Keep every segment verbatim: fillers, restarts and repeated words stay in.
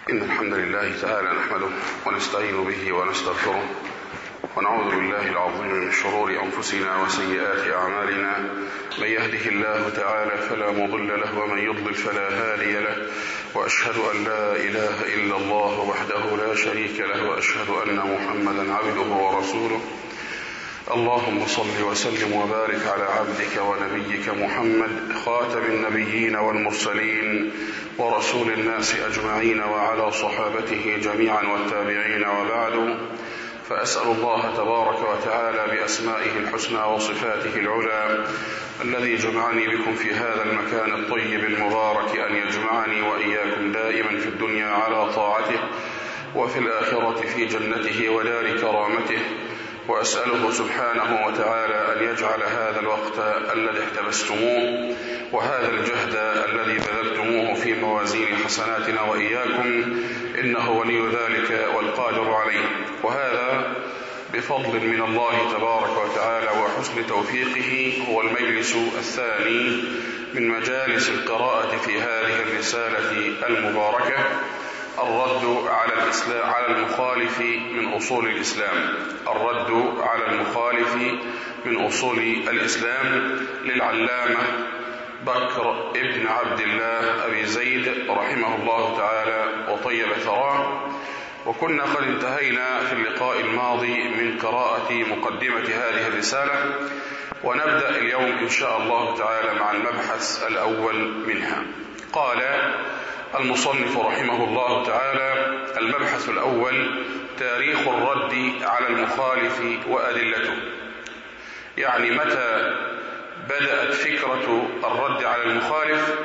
إن الحمد لله تعالى نحمده ونستعين به ونستغفره ونعوذ بالله العظيم من شرور أنفسنا وسيئات أعمالنا. من يهده الله تعالى فلا مضل له ومن يضلل فلا هادي له، وأشهد أن لا إله إلا الله وحده لا شريك له، وأشهد أن محمدا عبده ورسوله. اللهم صل وسلم وبارك على عبدك ونبيك محمد خاتم النبيين والمرسلين ورسول الناس أجمعين، وعلى صحابته جميعا والتابعين، وبعد. فأسأل الله تبارك وتعالى بأسمائه الحسنى وصفاته العلى الذي جمعني بكم في هذا المكان الطيب المبارك أن يجمعني وإياكم دائما في الدنيا على طاعته، وفي الآخرة في جنته ودار كرامته. وأسأله سبحانه وتعالى أن يجعل هذا الوقت الذي احتبستموه وهذا الجهد الذي بذلتموه في موازين حسناتنا وإياكم، إنه ولي ذلك والقادر عليه، وهذا بفضل من الله تبارك وتعالى وحسن توفيقه. هو المجلس الثاني من مجالس القراءة في هذه الرسالة المباركة، الرد على الإسلام على المخالف من أصول الإسلام الرد على المخالف من أصول الإسلام للعلامة بكر ابن عبد الله أبي زيد رحمه الله تعالى وطيب ثراه. وكنا قد انتهينا في اللقاء الماضي من قراءة مقدمة هذه الرسالة، ونبدأ اليوم إن شاء الله تعالى مع المبحث الأول منها. قال المصنف رحمه الله تعالى: المبحث الأول تاريخ الرد على المخالف وأدلته. يعني متى بدأت فكرة الرد على المخالف،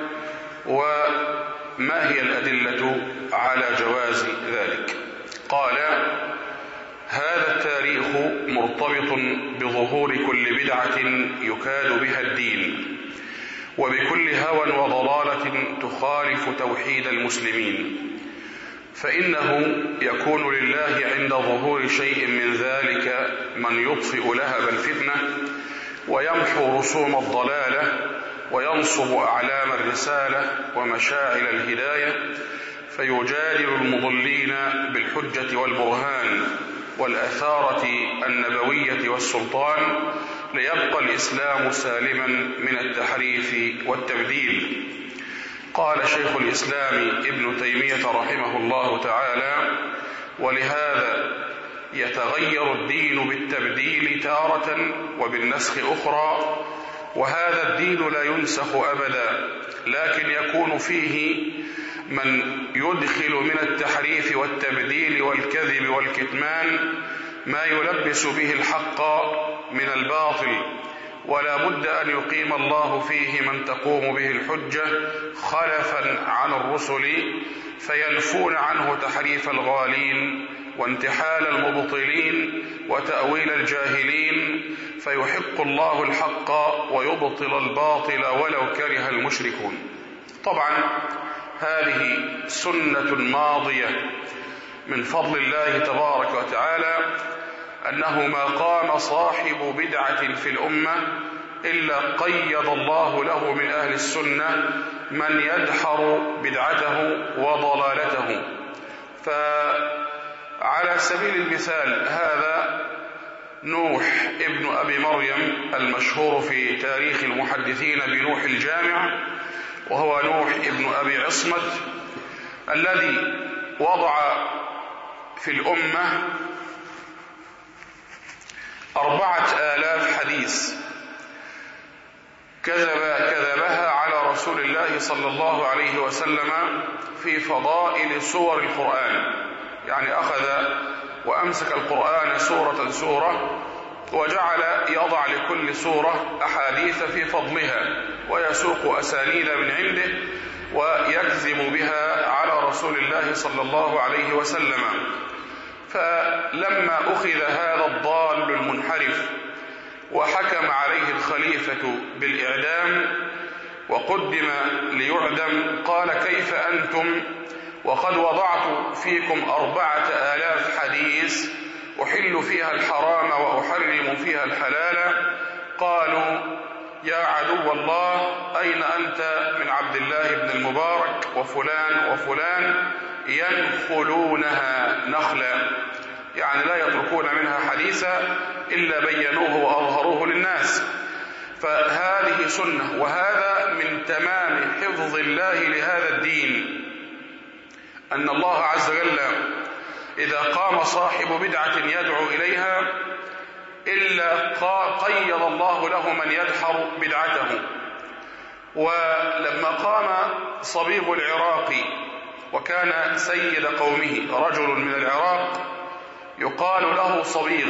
وما هي الأدلة على جواز ذلك. قال: هذا التاريخ مرتبط بظهور كل بدعة يكاد بها الدين، وبكل هوى وضلالة تخالف توحيد المسلمين، فإنه يكون لله عند ظهور شيء من ذلك من يطفئ لهب الفتنة ويمحو رسوم الضلالة وينصب أعلام الرسالة ومشاعل الهداية، فيجادل المضلين بالحجة والبرهان والأثارة النبوية والسلطان، ليبقى الإسلام سالما من التحريف والتبديل. قال شيخ الإسلام ابن تيمية رحمه الله تعالى: ولهذا يتغير الدين بالتبديل تارة وبالنسخ أخرى، وهذا الدين لا ينسخ أبدا، لكن يكون فيه من يدخل من التحريف والتبديل والكذب والكتمان ما يلبس به الحق من الباطل، ولا بد أن يقيم الله فيه من تقوم به الحجة خلفا عن الرسل، فينفون عنه تحريف الغالين وانتحال المبطلين وتأويل الجاهلين، فيحق الله الحق ويبطل الباطل ولو كره المشركون. طبعا هذه سنة ماضية من فضل الله تبارك وتعالى، أنه ما قام صاحب بدعة في الأمة إلا قيض الله له من أهل السنة من يدحر بدعته وضلالته. فعلى سبيل المثال هذا نوح ابن أبي مريم المشهور في تاريخ المحدثين بنوح الجامع، وهو نوح ابن أبي عصمت، الذي وضع في الأمة أربعة آلاف حديث كذب كذبها على رسول الله صلى الله عليه وسلم في فضائل سور القرآن. يعني أخذ وأمسك القرآن سورة سورة وجعل يضع لكل سورة أحاديث في فضلها، ويسوق أسانيد من عنده ويكذب بها على رسول الله صلى الله عليه وسلم. فلما أخذ هذا الضال المنحرف وحكم عليه الخليفة بالإعدام وقدم ليعدم، قال: كيف أنتم وقد وضعت فيكم أربعة آلاف حديث أحل فيها الحرام وأحرم فيها الحلال؟ قالوا: يا عدو الله، أين أنت من عبد الله بن المبارك وفلان وفلان؟ ينخلونها نخلا، يعني لا يتركون منها حديثا إلا بينوه وأظهروه للناس. فهذه سنة، وهذا من تمام حفظ الله لهذا الدين، أن الله عز وجل إذا قام صاحب بدعة يدعو إليها إلا قيض الله له من يدحر بدعته. ولما قام صبيغ العراقي وكان سيد قومه رجل من العراق يقال له صبيغ،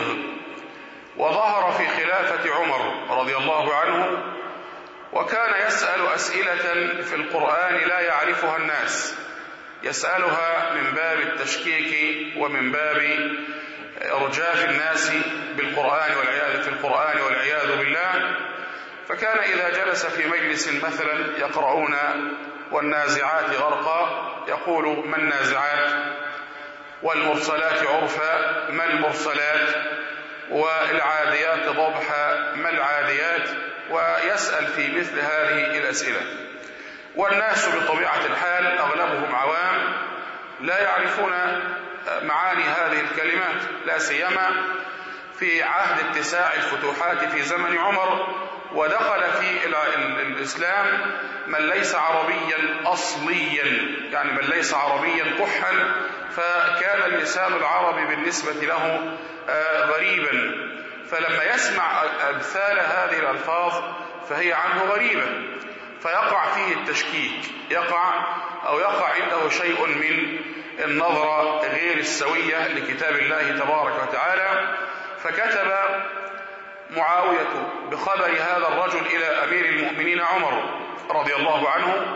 وظهر في خلافة عمر رضي الله عنه، وكان يسأل أسئلة في القرآن لا يعرفها الناس، يسألها من باب التشكيك ومن باب إرجاف الناس بالقرآن والعياذ في القرآن والعياذ بالله. فكان إذا جلس في مجلس مثلا يقرؤون والنازعات غرقا يقول: ما النازعات؟ والمرسلات عرفا، ما المرسلات؟ والعاديات ضبحا، ما العاديات؟ ويسأل في مثل هذه الأسئلة. والناس بطبيعة الحال أغلبهم عوام لا يعرفون معاني هذه الكلمات، لا سيما في عهد اتساع الفتوحات في زمن عمر، ودخل في الإسلام من ليس عربيا أصليا، يعني من ليس عربيا كحا، فكان اللسان العربي بالنسبة له غريبا، فلما يسمع أمثال هذه الألفاظ فهي عنه غريبة، فيقع فيه التشكيك، يقع أو يقع عنده شيء من النظرة غير السوية لكتاب الله تبارك وتعالى. فكتب معاوية بخبر هذا الرجل إلى أمير المؤمنين عمر رضي الله عنه.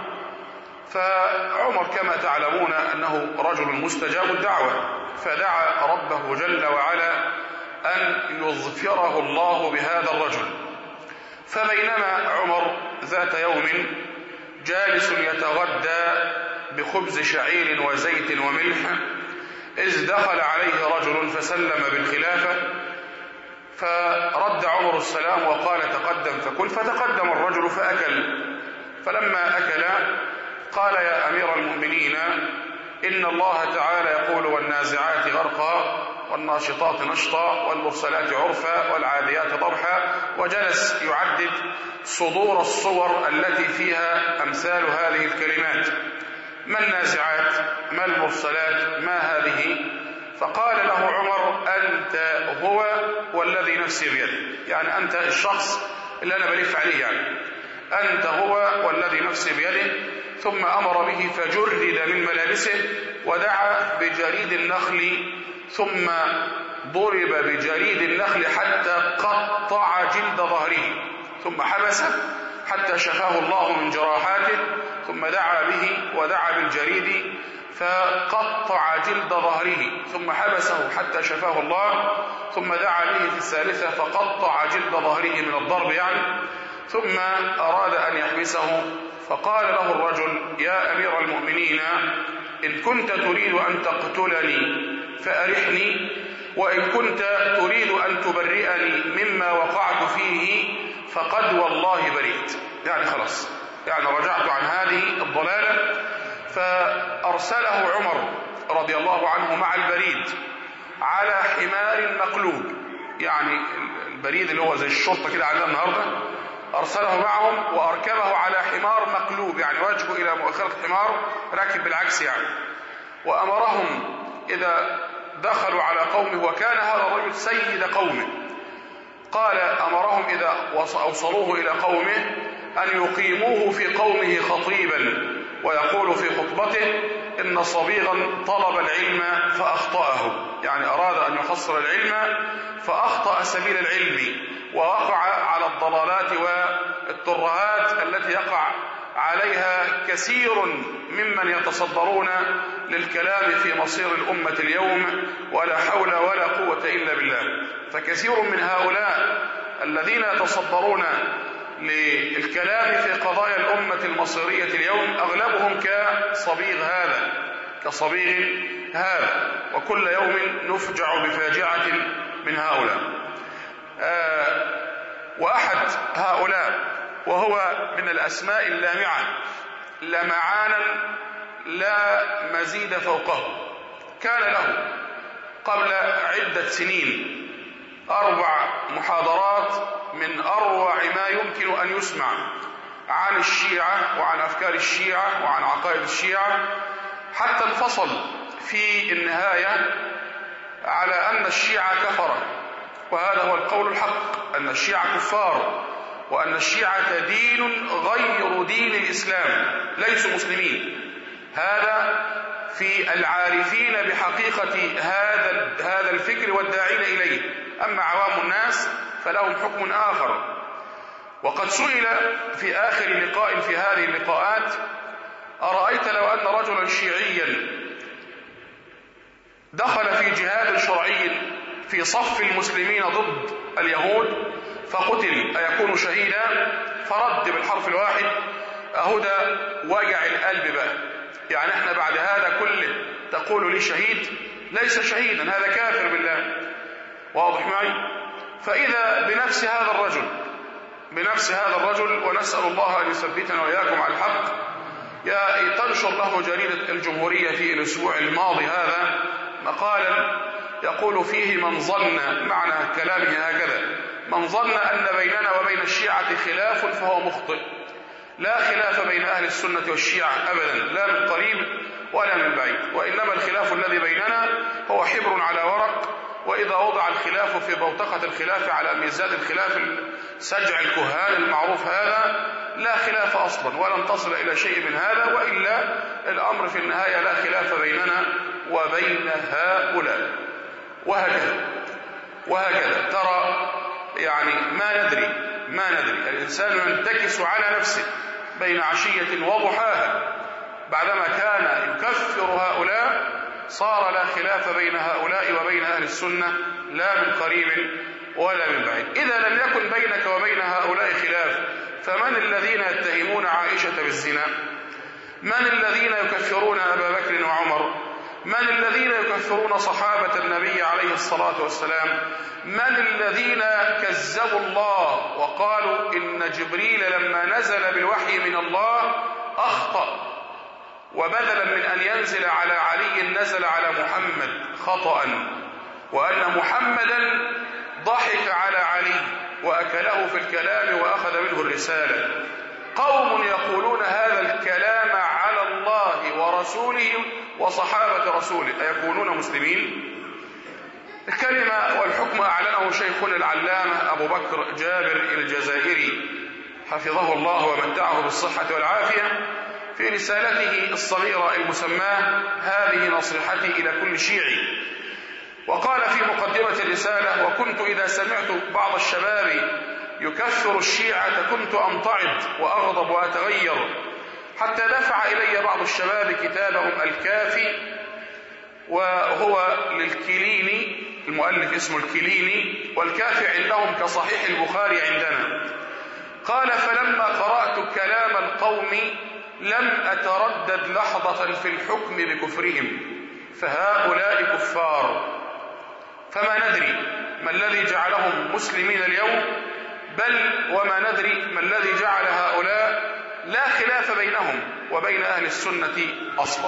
فعمر كما تعلمون أنه رجل مستجاب الدعوة، فدعا ربه جل وعلا أن يظفره الله بهذا الرجل. فبينما عمر ذات يوم جالس يتغدى بخبز شعير وزيت وملح، إذ دخل عليه رجل فسلم بالخلافة، فرد عمر السلام وقال: تقدم فكل. فتقدم الرجل فأكل. فلما أكل قال: يا أمير المؤمنين، إن الله تعالى يقول: والنازعات غرقا، والناشطات نشطا، والمرسلات عرفا، والعاديات ضبحا، وجلس يعدد صدور الصور التي فيها أمثال هذه الكلمات. ما النازعات؟ ما المرسلات؟ ما هذه؟ فقال له عمر: أنت هو والذي نفسي بيده، يعني أنت الشخص اللي أنا بلف عليه، يعني أنت هو والذي نفسي بيده. ثم أمر به فجرد من ملابسه ودعا بجريد النخل، ثم ضرب بجريد النخل حتى قطع جلد ظهره، ثم حبسه حتى شفاه الله من جراحاته، ثم دعا به ودعا بالجريد فقطع جلد ظهره، ثم حبسه حتى شفاه الله، ثم دعا به في الثالثة فقطع جلد ظهره من الضرب يعني، ثم أراد أن يحبسه. فقال له الرجل: يا أمير المؤمنين، إن كنت تريد أن تقتلني فأرحني، وإن كنت تريد أن تبرئني مما وقعت فيه فقد والله بريت، يعني خلاص، يعني رجعت عن هذه الضلالة. فأرسله عمر رضي الله عنه مع البريد على حمار مقلوب، يعني البريد اللي هو زي الشرطة كده عندنا النهاردة، أرسله معهم وأركبه على حمار مقلوب، يعني وجهه إلى مؤخرة حمار راكب بالعكس يعني. وأمرهم إذا دخلوا على قومه، وكان هذا الرجل سيد قومه، قال أمرهم إذا أوصلوه إلى قومه أن يقيموه في قومه خطيبا، ويقول في خطبته: إن صبيغا طلب العلم فأخطأه، يعني أراد أن يحصل العلم فأخطأ سبيل العلم، ووقع على الضلالات والترهات التي يقع عليها كثير ممن يتصدرون للكلام في مصير الأمة اليوم، ولا حول ولا قوة إلا بالله. فكثير من هؤلاء الذين يتصدرون للكلام في قضايا الأمة المصيرية اليوم أغلبهم كصبيغ هذا كصبيغ هذا وكل يوم نفجع بفاجعة من هؤلاء. آه وأحد هؤلاء وهو من الأسماء اللامعة لمعانا لا مزيد فوقه. كان له قبل عدة سنين أربع محاضرات من أروع ما يمكن أن يسمع عن الشيعة وعن أفكار الشيعة وعن عقائد الشيعة، حتى انفصل في النهاية على أن الشيعة كفرة، وهذا هو القول الحق، أن الشيعة كفار، وأن الشيعة دين غير دين الإسلام، ليسوا مسلمين. هذا في العارفين بحقيقة هذا هذا الفكر والداعين إليه. أما عوام الناس فلهم حكم آخر. وقد سئل في آخر لقاء في هذه اللقاءات: أرأيت لو أن رجلا شيعيا دخل في جهاد شرعي في صف المسلمين ضد اليهود فقتل أيكون شهيدا؟ فرد بالحرف الواحد: أهدى وجع القلب بقى، يعني احنا بعد هذا كله تقول لي شهيد؟ ليس شهيدا، هذا كافر بالله. واضح معي؟ فإذا بنفس هذا الرجل بنفس هذا الرجل ونسأل الله أن يثبتنا وإياكم على الحق، يا تنشر له جريدة الجمهورية في الأسبوع الماضي هذا مقالا يقول فيه: من ظن، معنى كلامه هكذا، من ظن أن بيننا وبين الشيعة خلاف فهو مخطئ. لا خلاف بين أهل السنة والشيعة أبدا، لا من قريب ولا من بعيد، وإنما الخلاف الذي بيننا هو حبر على ورق، وإذا وضع الخلاف في بوتقة الخلاف على ميزان الخلاف سجع الكهان المعروف هذا لا خلاف أصلا، ولن تصل إلى شيء من هذا، وإلا الأمر في النهاية لا خلاف بيننا وبين هؤلاء. وهكذا وهكذا ترى، يعني ما ندري ما ندري الإنسان ينتكس على نفسه بين عشية وضحاها، بعدما كان يكفر هؤلاء صار لا خلاف بين هؤلاء وبين أهل السنة لا من قريب ولا من بعيد. إذا لم يكن بينك وبين هؤلاء خلاف، فمن الذين يتهمون عائشة بالزنا؟ من الذين يكفرون أبا بكر وعمر؟ من الذين يكفرون صحابة النبي عليه الصلاة والسلام؟ من الذين كذبوا الله وقالوا إن جبريل لما نزل بالوحي من الله أخطأ، وبدلا من أن ينزل على علي نزل على محمد خطأ، وأن محمدا ضحك على علي وأكله في الكلام وأخذ منه الرسالة. قوم يقولون هذا الكلام على الله ورسوله وصحابة رسوله، أيكونون مسلمين؟ الكلمة والحكم أعلنه شيخنا العلامة أبو بكر جابر الجزائري حفظه الله ومتعه بالصحة والعافية في رسالته الصغيرة المسماة هذه نصيحتي إلى كل شيعي. وقال في مقدمة الرسالة: وكنت إذا سمعت بعض الشباب يكفر الشيعة كنت أمتعض وأغضب وأتغير، حتى دفع إلي بعض الشباب كتابهم الكافي، وهو للكليني، المؤلف اسمه الكليني، والكافي عندهم كصحيح البخاري عندنا. قال: فلما قرأت كلام القوم لم أتردد لحظة في الحكم بكفرهم، فهؤلاء كفار، فما ندري ما الذي جعلهم مسلمين اليوم، بل وما ندري ما الذي جعل هؤلاء لا خلاف بينهم وبين أهل السنة أصلا.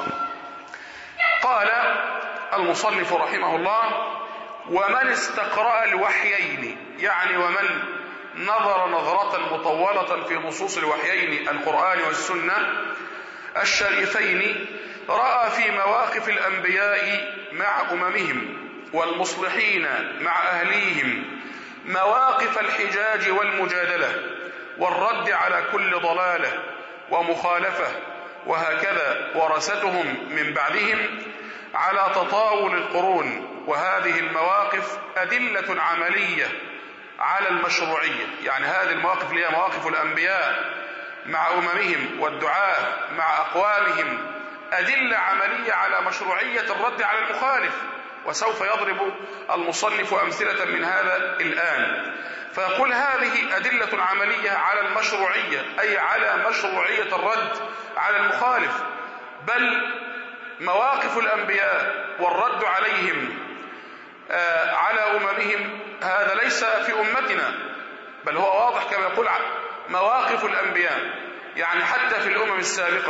قال المصنف رحمه الله: ومن استقرأ الوحيين، يعني ومن نظر نظرة مطولة في نصوص الوحيين القرآن والسنة الشريفين، رأى في مواقف الأنبياء مع أممهم والمصلحين مع أهليهم مواقف الحجاج والمجادلة والرد على كل ضلالة ومخالفة، وهكذا ورثتهم من بعدهم على تطاول القرون. وهذه المواقف أدلة عملية على المشروعية، يعني هذه المواقف اللي هي مواقف الأنبياء مع أممهم والدعاة مع أقوامهم أدلة عملية على مشروعية الرد على المخالف، وسوف يضرب المصنف أمثلة من هذا الآن. فيقول: هذه أدلة عملية على المشروعية، أي على مشروعية الرد على المخالف. بل مواقف الأنبياء والرد عليهم آه على أممهم هذا ليس في أمتنا، بل هو واضح كما يقول مواقف الأنبياء، يعني حتى في الأمم السابقة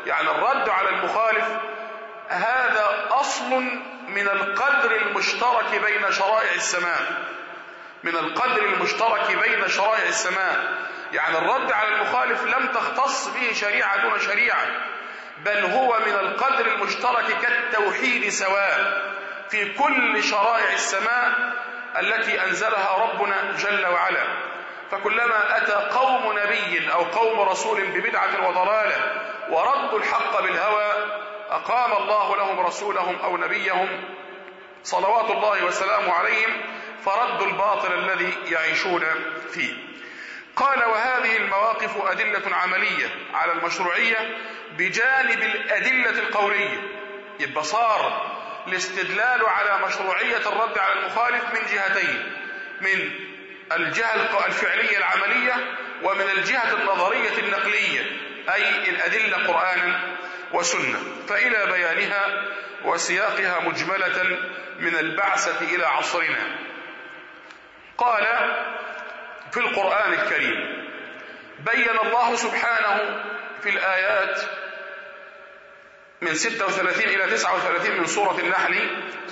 يعني الرد على المخالف هذا أصل من القدر المشترك بين شرائع السماء، من القدر المشترك بين شرائع السماء. يعني الرد على المخالف لم تختص به شريعة دون شريعة، بل هو من القدر المشترك كالتوحيد سواء في كل شرائع السماء التي أنزلها ربنا جل وعلا. فكلما أتى قوم نبي أو قوم رسول ببدعة وضلالة وردوا الحق بالهوى أقام الله لهم رسولهم أو نبيهم صلوات الله وسلامه عليهم فردوا الباطل الذي يعيشون فيه. قال وهذه المواقف أدلة عملية على المشروعية بجانب الأدلة القولية. يبقى صار الاستدلال على مشروعية الرد على المخالف من جهتين، من الجهة الفعلية العملية ومن الجهة النظرية النقلية، أي الأدلة قرآنا وسنة. فإلى بيانها وسياقها مجملة من البعثة إلى عصرنا. قال في القرآن الكريم بين الله سبحانه في الآيات من ستة وثلاثين إلى تسعة وثلاثين من سورة النحل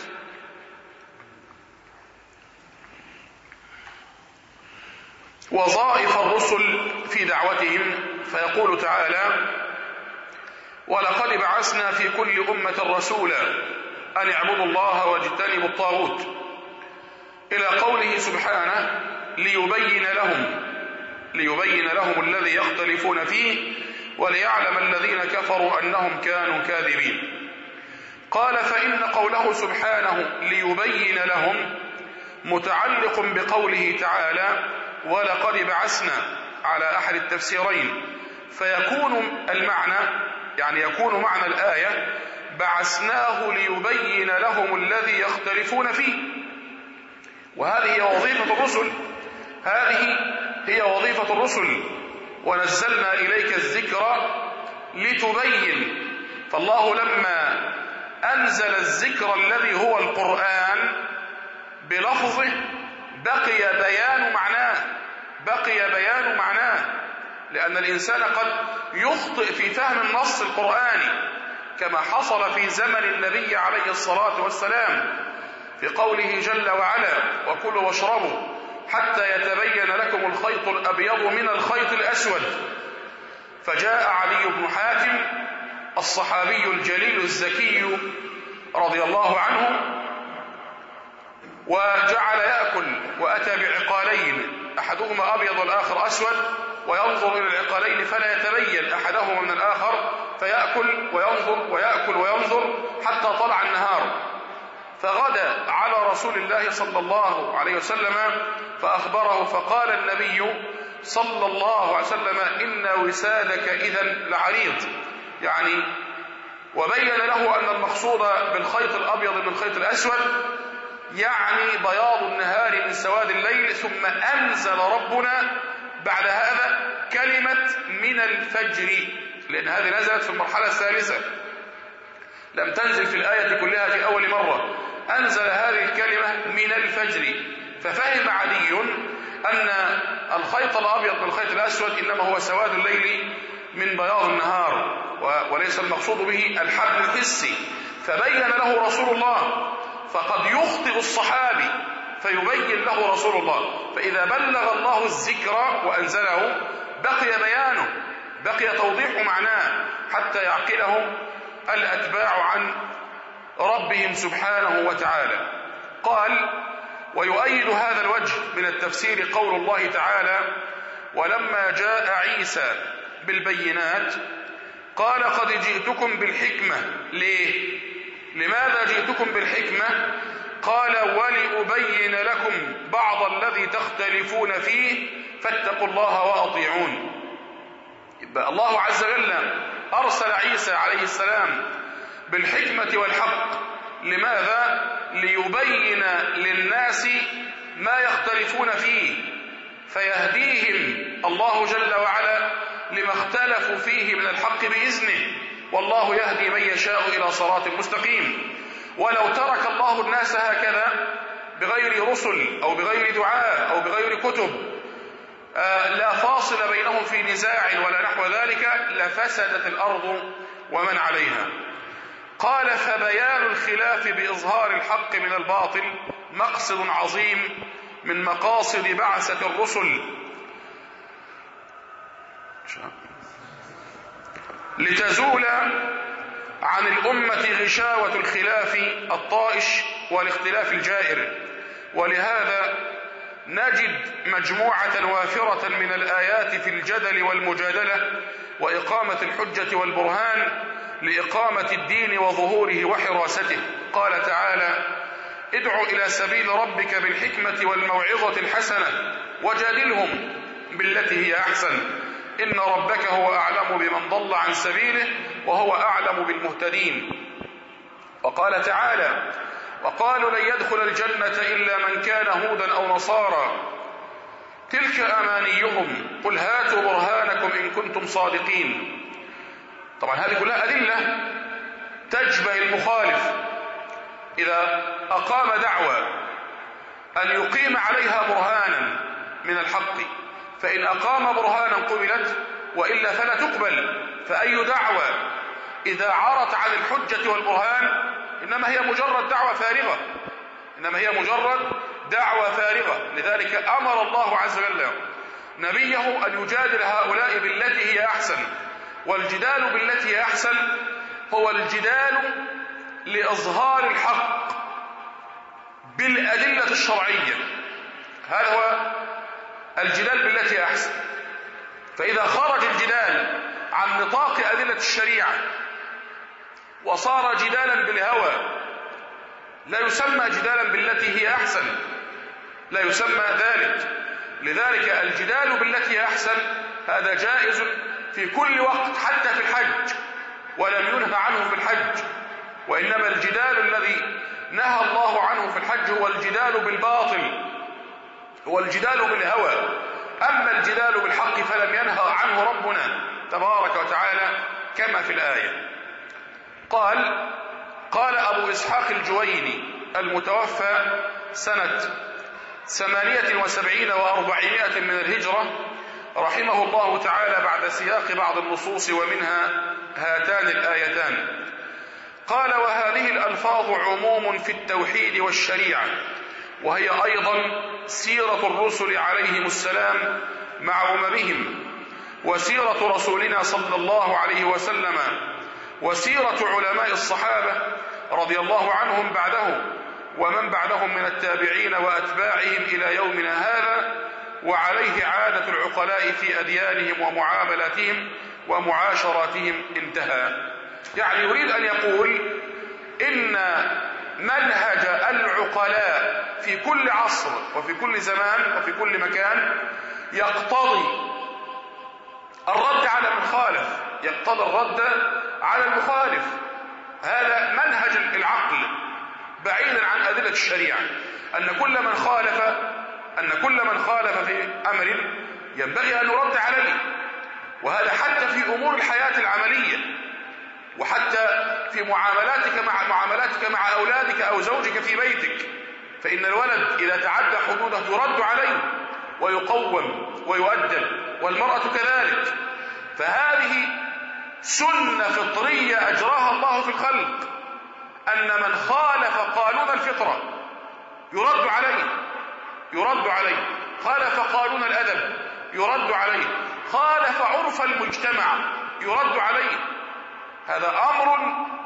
وظائف الرسل في دعوتهم، فيقول تعالى ولقد بعثنا في كل أمة رسولا أن اعبدوا الله واجتنبوا الطاغوت إلى قوله سبحانه ليبين لهم ليبين لهم الذي يختلفون فيه وليعلم الذين كفروا أنهم كانوا كاذبين. قال فإن قوله سبحانه ليبين لهم متعلق بقوله تعالى ولقد بعثنا على أحد التفسيرين، فيكون المعنى يعني يكون معنى الآية بعثناه ليبين لهم الذي يختلفون فيه. وهذه هي وظيفة الرسل، هذه هي وظيفة الرسل. ونزلنا إليك الذكر لتبين. فالله لما أنزل الذكر الذي هو القرآن بلفظه بقي بيان معناه بقي بيان معناه لأن الإنسان قد يخطئ في فهم النص القرآني كما حصل في زمن النبي عليه الصلاة والسلام في قوله جل وعلا وكلوا واشربوا حتى يتبين لكم الخيط الأبيض من الخيط الأسود. فجاء علي بن حاتم الصحابي الجليل الزكي رضي الله عنه وجعل يأكل وأتى بعقالين أحدهما أبيض والآخر أسود، وينظر إلى العقالين فلا يتبين أحدهما من الآخر، فيأكل وينظر ويأكل وينظر حتى طلع النهار. فغدا على رسول الله صلى الله عليه وسلم فأخبره، فقال النبي صلى الله عليه وسلم إن وسادك إذن لعريض، يعني وبين له أن المقصود بالخيط الأبيض من الخيط الأسود يعني بياض النهار من سواد الليل. ثم أنزل ربنا بعد هذا كلمة من الفجر، لأن هذه نزلت في المرحلة الثالثة، لم تنزل في الآية كلها في أول مرة. أنزل هذه الكلمة من الفجر، ففهم علي أن الخيط الأبيض من الخيط الأسود إنما هو سواد الليل من بياض النهار، وليس المقصود به الحبل الحسي. فبين له رسول الله، فقد يخطئ الصحابي فيبين له رسول الله، فإذا بلغ الله الذكر وأنزله بقي بيانه، بقي توضيح معناه حتى يعقله الأتباع عن ربهم سبحانه وتعالى. قال ويؤيد هذا الوجه من التفسير قول الله تعالى ولما جاء عيسى بالبينات قال قد جئتكم بالحكمة. ليه؟ لماذا جئتكم بالحكمة؟ قال ولأبين لكم بعض الذي تختلفون فيه فاتقوا الله وأطيعون. يبقى الله عز وجل أرسل عيسى عليه السلام بالحكمة والحق. لماذا؟ ليبين للناس ما يختلفون فيه فيهديهم الله جل وعلا لما اختلفوا فيه من الحق بإذنه، والله يهدي من يشاء إلى صراط مستقيم. ولو ترك الله الناس هكذا بغير رسل أو بغير دعاء أو بغير كتب آه لا فاصل بينهم في نزاع ولا نحو ذلك لفسدت الأرض ومن عليها. قال فبيان الخلاف بإظهار الحق من الباطل مقصد عظيم من مقاصد بعثة الرسل لتزول عن الأمة غشاوة الخلاف الطائش والاختلاف الجائر. ولهذا نجد مجموعة وافرة من الآيات في الجدل والمجادلة وإقامة الحجة والبرهان لإقامة الدين وظهوره وحراسته. قال تعالى ادع إلى سبيل ربك بالحكمة والموعظة الحسنة وجادلهم بالتي هي أحسن إن ربك هو أعلم بمن ضل عن سبيله وهو أعلم بالمهتدين. وقال تعالى وقالوا لن يدخل الجنة إلا من كان هودا أو نصارى تلك أمانيهم قل هاتوا برهانكم إن كنتم صادقين. طبعا هذه كلها أدلة تجبى المخالف إذا أقام دعوة أن يقيم عليها برهانا من الحق، فإن أقام برهانا قبلت وإلا فلا تقبل. فأي دعوة إذا عرت عن الحجة والبرهان إنما هي مجرد دعوة فارغة، إنما هي مجرد دعوة فارغة. لذلك أمر الله عز وجل نبيه أن يجادل هؤلاء بالتي هي أحسن. والجدال بالتي هي أحسن هو الجدال لإظهار الحق بالأدلة الشرعية، هذا هو الجدال بالتي هي أحسن. فإذا خرج الجدال عن نطاق أدلة الشريعة وصار جدالا بالهوى لا يسمى جدالا بالتي هي أحسن، لا يسمى ذلك. لذلك الجدال بالتي هي أحسن هذا جائز في كل وقت حتى في الحج، ولم ينهى عنه في الحج. وإنما الجدال الذي نهى الله عنه في الحج هو الجدال بالباطل، هو الجدال بالهوى. أما الجدال بالحق فلم ينهى عنه ربنا تبارك وتعالى كما في الآية. قال قال أبو إسحاق الجويني المتوفى سنة ثمانية وسبعين وأربعمائة من الهجرة رحمه الله تعالى بعد سياق بعض النصوص ومنها هاتان الآيتان، قال وهذه الألفاظ عموم في التوحيد والشريعة، وهي أيضا سيرة الرسل عليهم السلام مع أممهم، وسيرة رسولنا صلى الله عليه وسلم، وسيرة علماء الصحابة رضي الله عنهم بعده ومن بعدهم من التابعين وأتباعهم إلى يومنا هذا، وعليه عادة العقلاء في أديانهم ومعاملاتهم ومعاشراتهم. انتهى. يعني يريد أن يقول إن منهج العقلاء في كل عصر وفي كل زمان وفي كل مكان يقتضي الرد على من خالف، يقتضي الرد على المخالف. هذا منهج العقل بعيدا عن أدلة الشريعة، أن كل من خالف أن كل من خالف في أمر ينبغي أن يرد عليه. وهذا حتى في أمور الحياة العملية، وحتى في معاملاتك مع معاملاتك مع أولادك أو زوجك في بيتك، فإن الولد إذا تعدى حدوده يرد عليه ويقوم ويؤدب، والمرأة كذلك. فهذه سنة فطرية أجراها الله في الخلق، أن من خالف قانون الفطرة يرد عليه يرد عليه خالف قانون الأدب يرد عليه، خالف عرف المجتمع يرد عليه. هذا أمر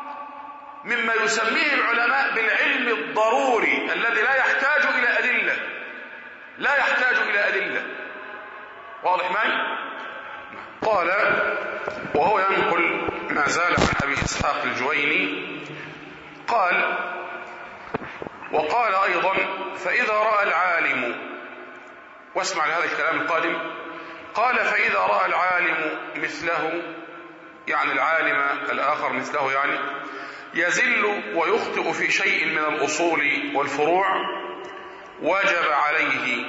مما يسميه العلماء بالعلم الضروري الذي لا يحتاج إلى أدلة لا يحتاج إلى أدلة. واضح معي؟ قال وهو ينقل ما زال عن أبي إسحاق الجويني قال وقال أيضا فإذا رأى العالم، واسمع لهذا الكلام القادم، قال فإذا رأى العالم مثله، يعني العالم الآخر مثله، يعني يزل ويخطئ في شيء من الأصول والفروع، وجب عليه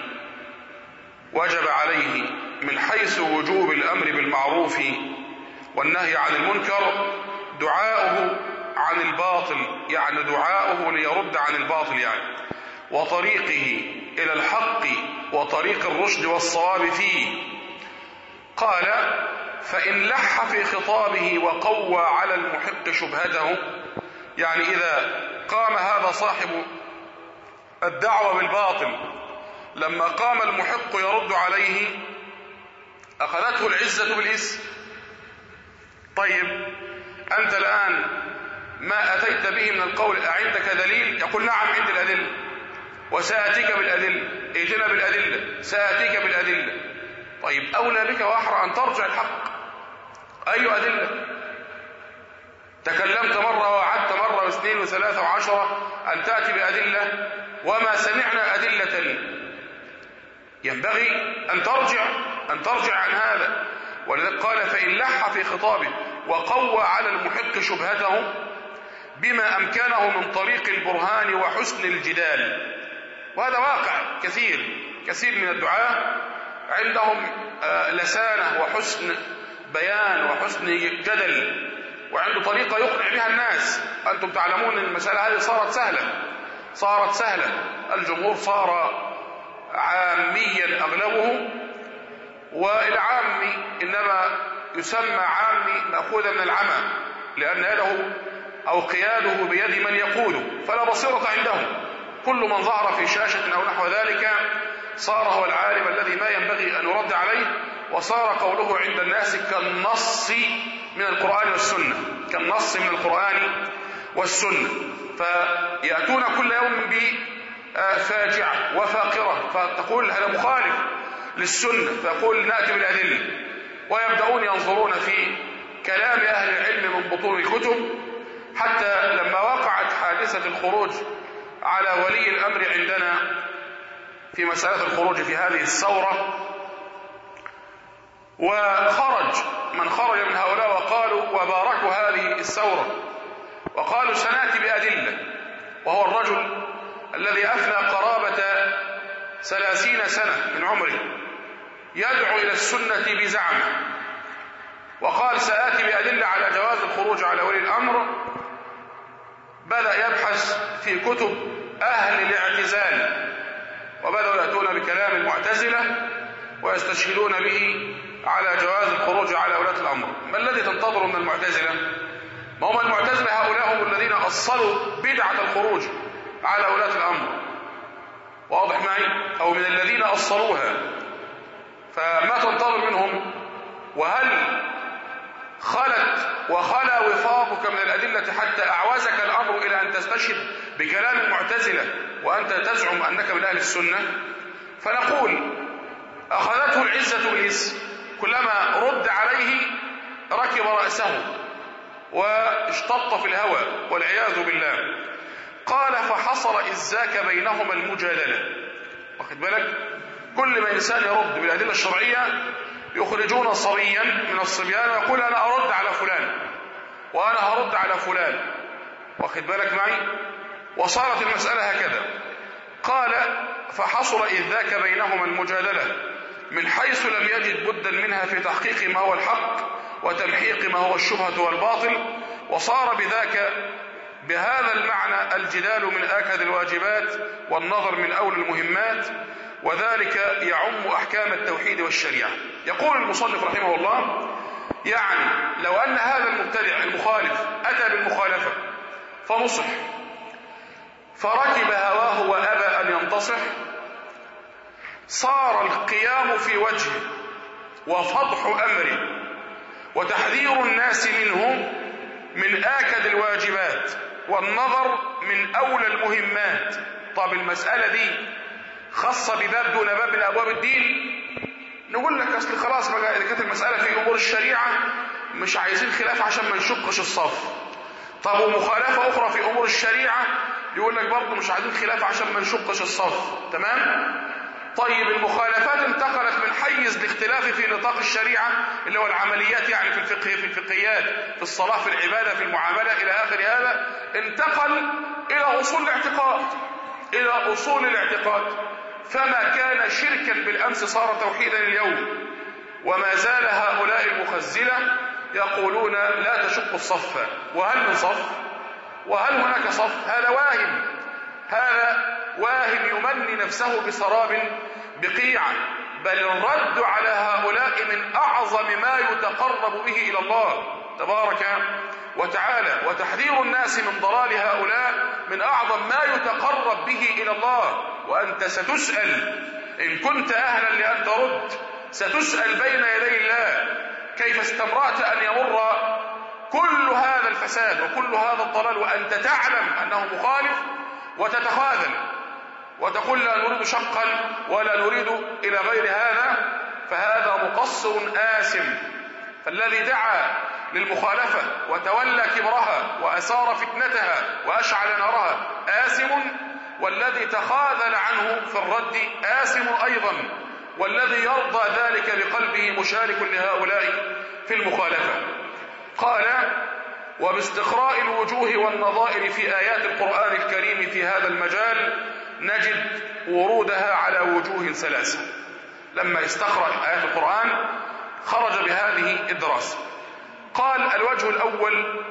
وجب عليه من حيث وجوب الأمر بالمعروف والنهي عن المنكر دعاؤه عن الباطل، يعني دعاؤه ليرد عن الباطل يعني، وطريقه إلى الحق وطريق الرشد والصواب فيه. قال فإن لح في خطابه وقوى على المحق شبهته، يعني إذا قام هذا صاحب الدعوة بالباطل لما قام المحق يرد عليه أخذته العزة بالإثم. طيب أنت الآن ما أتيت به من القول أعندك دليل؟ يقول نعم عندي الأدلة وسأتيك بالأدلة، ائتنا بالأدلة سأتيك بالأدلة. طيب أولى بك وأحرى أن ترجع الحق. أي أدلة؟ تكلمت مرة ووعدت مرة واثنين وثلاثة وعشرة أن تأتي بأدلة وما سمعنا أدلة. ينبغي أن ترجع أن ترجع عن هذا. ولذلك قال فإن لح في خطابه وقوى على المحق شبهته بما أمكنه من طريق البرهان وحسن الجدال. وهذا واقع كثير كثير من الدعاة عندهم لسانة وحسن بيان وحسن جدل، وعنده طريقة يقنع بها الناس. أنتم تعلمون أن المسألة هذه صارت سهلة صارت سهلة الجمهور صار عاميا أغلبه، والعامي إنما يسمى عامي مأخوذا من العمى، لأن يده أو قياده بيد من يقوده، فلا بصيرة عندهم. كل من ظهر في شاشة أو نحو ذلك صار هو العالم الذي ما ينبغي أن يرد عليه، وصار قوله عند الناس كالنص من القرآن والسنة كالنص من القرآن والسنة. فيأتون كل يوم بفاجعة وفاقرة فتقول هذا مخالف للسنة، فيقول نأتي بالأدلة، ويبدأون ينظرون في كلام أهل العلم من بطون الكتب، حتى لما وقعت حادثة الخروج على ولي الأمر عندنا في مسألة الخروج في هذه الثورة، وخرج من خرج من هؤلاء وقالوا وباركوا هذه الثورة وقالوا سنأتي بأدلة، وهو الرجل الذي أفنى قرابة ثلاثين سنة من عمره يدعو إلى السنة بزعمه، وقال سآتي بأدلة على جواز الخروج على ولي الأمر. بدأ يبحث في كتب أهل الاعتزال، وبدأوا يأتون بكلام المعتزلة ويستشهدون به على جواز الخروج على ولاة الأمر. ما الذي تنتظر من المعتزلة؟ ما هم المعتزلة هؤلاء هم الذين أصلوا بدعة الخروج على ولاة الأمر، واضح معي؟ أو من الذين أصلوها. فما تنتظر منهم؟ وهل خلت وخلا وفاقك من الأدلة حتى أعوزك الأمر إلى أن تستشهد بكلام المعتزلة وأنت تزعم أنك من أهل السنة؟ فنقول أخذته العزة بالإثم، كلما رد عليه ركب رأسه واشتط في الهوى والعياذ بالله. قال فحصل إذ ذاك بينهما المجادلة. واخد بالك؟ كل ما إنسان يرد بالأدلة الشرعية يخرجون صبيا من الصبيان ويقول أنا أرد على فلان وأنا هرد على فلان. واخد بالك معي؟ وصارت المسألة هكذا. قال فحصل إذ ذاك بينهما المجادلة من حيث لم يجد بدا منها في تحقيق ما هو الحق وتمحيق ما هو الشبهة والباطل، وصار بذاك بهذا المعنى الجدال من آكد الواجبات والنظر من أولى المهمات، وذلك يعم أحكام التوحيد والشريعة. يقول المصنف رحمه الله يعني لو أن هذا المبتدع المخالف أتى بالمخالفة فنصح فركب هواه وأبى أن ينتصح، صار القيام في وجهه وفضح أمره وتحذير الناس منه من آكد الواجبات والنظر من أولى المهمات. طب المسألة دي خاصة بباب دون باب من أبواب الدين؟ نقول لك أصل خلاص بقى إذا كانت المسألة في أمور الشريعة مش عايزين خلاف عشان ما نشقش الصف. طب ومخالفة أخرى في أمور الشريعة يقول لك برضه مش عايزين خلاف عشان ما نشقش الصف. تمام؟ طيب المخالفات انتقلت من حيز الاختلاف في نطاق الشريعة اللي هو العمليات، يعني في الفقه في الفقهيات في الصلاة في العبادة في المعاملة إلى آخر هذا، انتقل إلى أصول الاعتقاد إلى أصول الاعتقاد فما كان شركا بالأمس صار توحيدا اليوم. وما زال هؤلاء المخزلة يقولون لا تشق الصف. وهل من صف؟ وهل هناك صف؟ هذا واهم هذا واهم يمني نفسه بسراب بقيعة بل الرد على هؤلاء من أعظم ما يتقرب به إلى الله تبارك وتعالى، وتحذير الناس من ضلال هؤلاء من أعظم ما يتقرب به إلى الله. وأنت ستسأل إن كنت أهلا لأن ترد، ستسأل بين يدي الله كيف استمرأت أن يمر كل هذا الفساد وكل هذا الضلال وأنت تعلم أنه مخالف وتتخاذل وتقول لا نريد شقا ولا نريد إلى غير هذا، فهذا مقصر آثم. فالذي دعا للمخالفة وتولى كبرها وأثار فتنتها وأشعل نارها آثم، والذي تخاذل عنه في الرد آثم أيضا، والذي يرضى ذلك بقلبه مشارك لهؤلاء في المخالفة. قال: وباستقراء الوجوه والنظائر في آيات القرآن الكريم في هذا المجال نجد ورودها على وجوه ثلاثة. لما استقرأ آيات القرآن خرج بهذه الدراسة. قال: الوجه الأول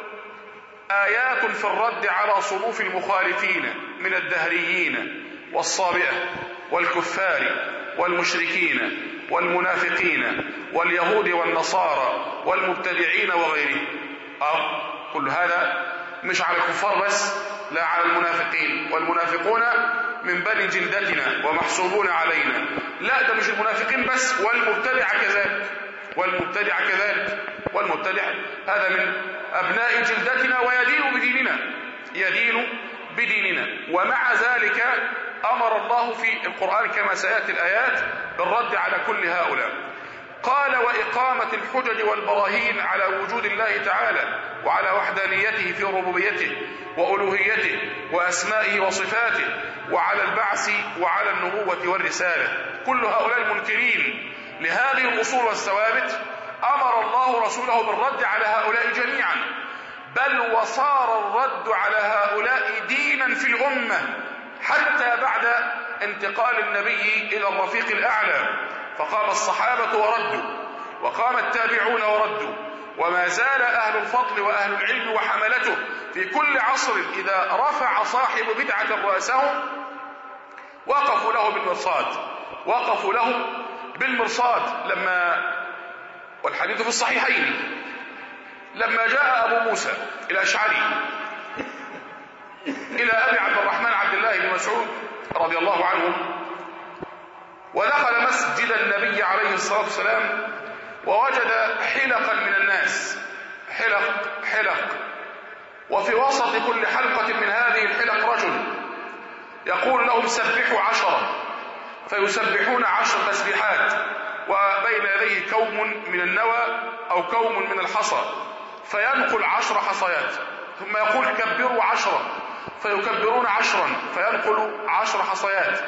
آيات في الرد على صنوف المخالفين من الدهريين والصابئة والكفار والمشركين والمنافقين واليهود والنصارى والمبتدعين وغيرهم. أه كل هذا مش على الكفار بس، لا، على المنافقين، والمنافقون من بني جلدتنا ومحسوبون علينا. لا، ده مش المنافقين بس، والمبتدع كذلك، والمبتدع كذلك، والمبتدع هذا من أبناء جلدتنا ويدين بديننا، يدين بديننا. ومع ذلك أمر الله في القرآن كما سيأتي الآيات بالرد على كل هؤلاء. قال: وإقامة الحجج والبراهين على وجود الله تعالى وعلى وحدانيته في ربوبيته وألوهيته وأسمائه وصفاته وعلى البعث وعلى النبوة والرسالة. كل هؤلاء المنكرين لهذه الأصول والثوابت أمر الله رسوله بالرد على هؤلاء جميعا، بل وصار الرد على هؤلاء دينا في الأمة حتى بعد انتقال النبي إلى الرفيق الأعلى، فقام الصحابة وردوا، وقام التابعون وردوا، وما زال أهل الفضل وأهل العلم وحملته في كل عصر إذا رفع صاحب بدعة رأسه وقفوا له بالمرصاد، وقفوا له بالمرصاد. لما والحديث في الصحيحين لما جاء أبو موسى الأشعري إلى أبي عبد الرحمن عبد الله بن مسعود رضي الله عنه ودخل مسجد النبي عليه الصلاة والسلام ووجد حلقا من الناس، حلق حلق وفي وسط كل حلقة من هذه الحلق رجل يقول لهم سبحوا عشرة، فيسبحون عشر تسبيحات، وبين يديه كوم من النوى أو كوم من الحصى فينقل عشر حصيات، ثم يقول كبروا عشرة فيكبرون عشرا فينقل عشر حصيات،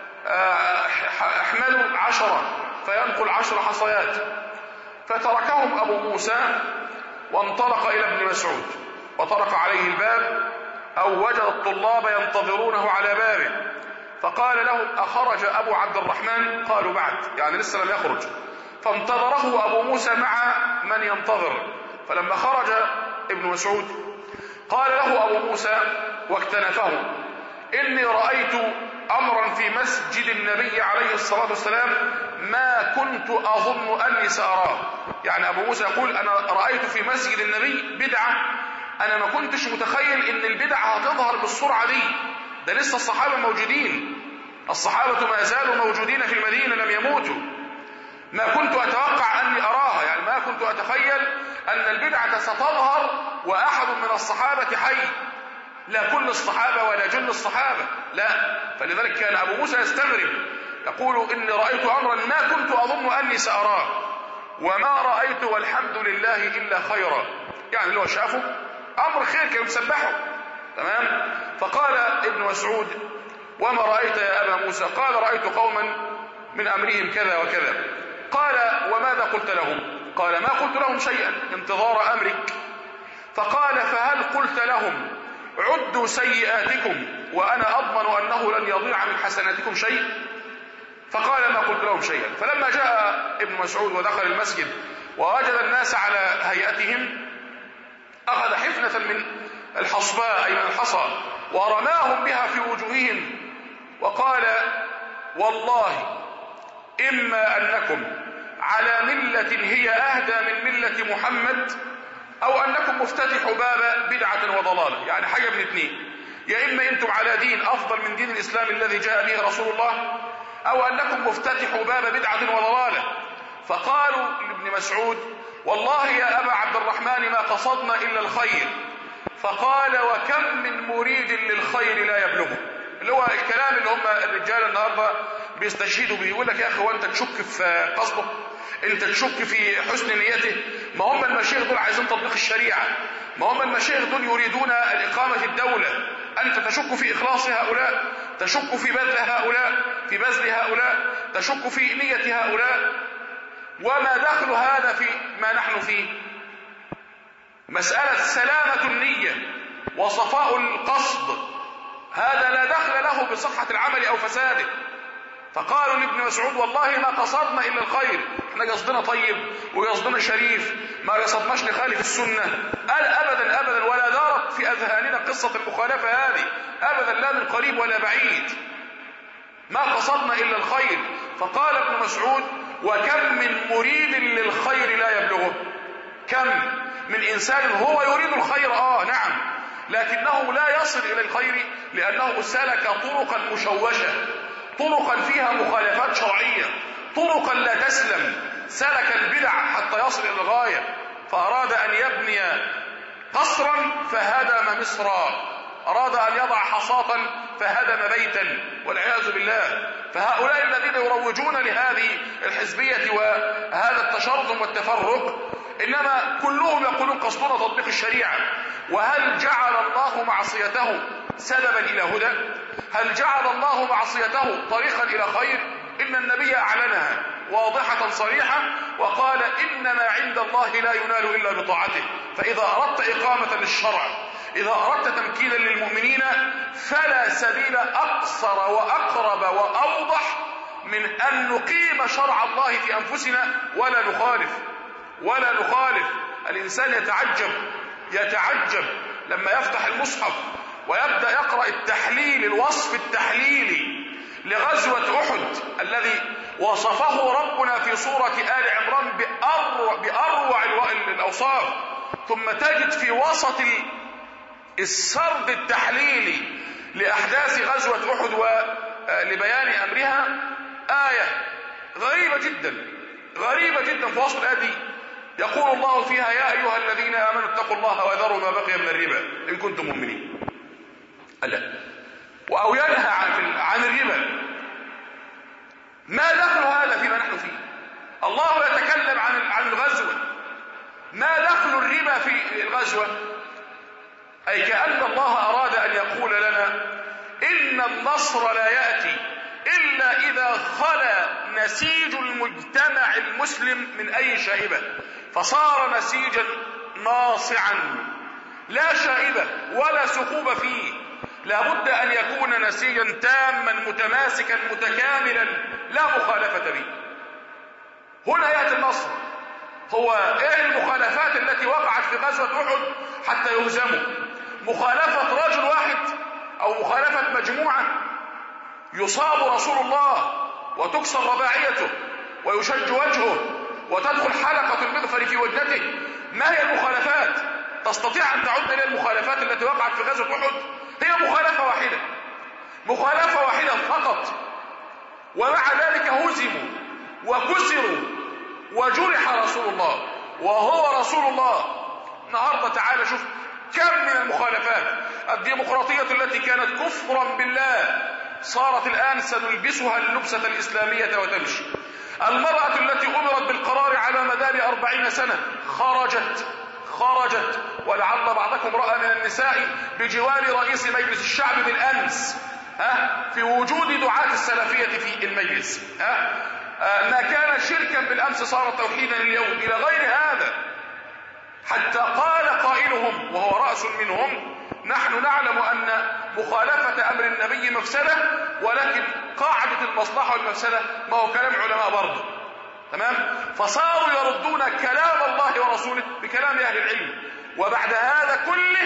احملوا عشرة فينقل عشر حصيات. فتركهم أبو موسى وانطلق إلى ابن مسعود وطرق عليه الباب، أو وجد الطلاب ينتظرونه على بابه، فقال لهم أخرج أبو عبد الرحمن؟ قالوا بعد، يعني لسه لم يخرج. فانتظره أبو موسى مع من ينتظر، فلما خرج ابن مسعود قال له أبو موسى واكتنفه: إني رأيت أمرا في مسجد النبي عليه الصلاة والسلام ما كنت أظن أني سأراه. يعني أبو موسى يقول أنا رأيت في مسجد النبي بدعة أنا ما كنتش متخيل إن البدعة هتظهر بالسرعة دي، ده لسه الصحابة موجودين، الصحابة ما زالوا موجودين في المدينة لم يموتوا. ما كنت أتوقع أني أراها، يعني ما كنت أتخيل أن البدعة ستظهر وأحد من الصحابة حي، لا كل الصحابة ولا جل الصحابة، لا. فلذلك كان أبو موسى يستغرب يقول إني رأيت أمرا ما كنت أظن أني سأراه وما رأيت والحمد لله إلا خيرا، يعني اللي هو شافه أمر خير كان يسبحه، تمام. فقال ابن مسعود: وما رأيت يا أبا موسى؟ قال: رأيت قوما من أمرهم كذا وكذا. قال: وماذا قلت لهم؟ قال: ما قلت لهم شيئا انتظار أمرك. فقال: فهل قلت لهم عدوا سيئاتكم وأنا أضمن أنه لن يضيع من حسناتكم شيء؟ فقال: ما قلت لهم شيئا. فلما جاء ابن مسعود ودخل المسجد ووجد الناس على هيئتهم أخذ حفنة من الحصباء أي من الحصى ورماهم بها في وجوههم وقال: والله إما أنكم على ملة هي أهدى من ملة محمد، أو أنكم مفتتحوا باب بدعة وضلالة. يعني حاجة من اثنين، يا إما أنتم على دين أفضل من دين الإسلام الذي جاء به رسول الله، أو أنكم مفتتحوا باب بدعة وضلالة. فقالوا لابن مسعود: والله يا أبا عبد الرحمن ما قصدنا إلا الخير. فقال: وكم من مريد للخير لا يبلغه. اللي هو الكلام اللي هم الرجال النهارده بيستشهدوا بيه، يقول لك يا اخي هو انت تشك في قصده؟ انت تشك في حسن نيته؟ ما هم المشايخ دول عايزين تطبيق الشريعه، ما هم المشايخ دول يريدون الاقامه الدوله. انت تشك في اخلاص هؤلاء، تشك في بذل هؤلاء، في بذل هؤلاء، تشك في نيه هؤلاء. وما دخل هذا في ما نحن فيه؟ مساله سلامه النيه وصفاء القصد، هذا لا دخل له بصحة العمل أو فساده. فقالوا لابن مسعود: والله ما قصدنا إلا الخير، احنا قصدنا طيب وقصدنا شريف، ما قصدناش نخالف السنة. قال: أبدا أبدا، ولا دارت في أذهاننا قصة المخالفة هذه أبدا، لا من قريب ولا بعيد، ما قصدنا إلا الخير. فقال ابن مسعود: وكم من مريد للخير لا يبلغه. كم من إنسان هو يريد الخير، آه نعم، لكنه لا يصل إلى الخير لأنه سلك طرقا مشوشة، طرقا فيها مخالفات شرعية، طرقا لا تسلم، سلك البدع حتى يصل إلى الغاية. فأراد أن يبني قصرا فهدم مصرا، أراد أن يضع حصاة فهدم بيتا، والعياذ بالله. فهؤلاء الذين يروجون لهذه الحزبية وهذا التشرذم والتفرق إنما كلهم يقولون قصدنا تطبيق الشريعة. وهل جعل الله معصيته سببا إلى هدى؟ هل جعل الله معصيته طريقا إلى خير؟ إن النبي أعلنها واضحة صريحة وقال: إنما عند الله لا ينال إلا بطاعته. فإذا أردت إقامة للشرع، إذا أردت تمكينا للمؤمنين، فلا سبيل أقصر وأقرب وأوضح من أن نقيم شرع الله في أنفسنا ولا نخالف ولا نخالف. الإنسان يتعجب يتعجب لما يفتح المصحف ويبدأ يقرأ التحليل، الوصف التحليلي لغزوة أحد الذي وصفه ربنا في سورة آل عمران بأروع, بأروع الأوصاف، ثم تجد في وسط السرد التحليلي لأحداث غزوة أحد ولبيان أمرها آية غريبة جدا غريبة جدا. في وسط الآية دي يقول الله فيها: يا أيها الذين آمنوا اتقوا الله وذروا ما بقي من الربا إن كنتم مؤمنين. ألا أو ينهى عن, عن الربا. ما دخل هذا فيما نحن فيه؟ الله يتكلم عن عن الغزوة، ما دخل الربا في الغزوة؟ أي كأن الله أراد أن يقول لنا إن النصر لا يأتي إلا إذا خلا نسيج المجتمع المسلم من أي شائبة، فصار نسيجا ناصعا لا شائبة ولا ثقوب فيه. لابد أن يكون نسيجا تاما متماسكا متكاملا لا مخالفة به. هنا يأتي النصر. هو ايه المخالفات التي وقعت في غزوة أحد حتى يهزموا؟ مخالفة رجل واحد أو مخالفة مجموعة؟ يصاب رسول الله وتكسر رباعيته ويشج وجهه وتدخل حلقة المغفر في وجنته. ما هي المخالفات؟ تستطيع أن تعد إلى المخالفات التي وقعت في غزوة أحد؟ هي مخالفة واحدة، مخالفة واحدة فقط، ومع ذلك هزموا وكسروا وجرح رسول الله وهو رسول الله. النهارده تعالى شوف كم من المخالفات. الديمقراطية التي كانت كفرا بالله صارت الآن سنلبسها اللبسة الإسلامية وتمشي. المرأة التي أمرت بالقرار على مدار أربعين سنة خرجت خرجت ولعل بعضكم رأى من النساء بجوار رئيس مجلس الشعب بالأمس ها في وجود دعاة السلفية في المجلس. ها ما كان شركا بالأمس صار توحيدا اليوم، إلى غير هذا، حتى قال قائلهم وهو رأس منهم: نحن نعلم أن مخالفة أمر النبي مفسدة، ولكن قاعدة المصلحة والمفسدة ما هو كلام علماء برضه. تمام؟ فصاروا يردون كلام الله ورسوله بكلام أهل العلم، وبعد هذا كله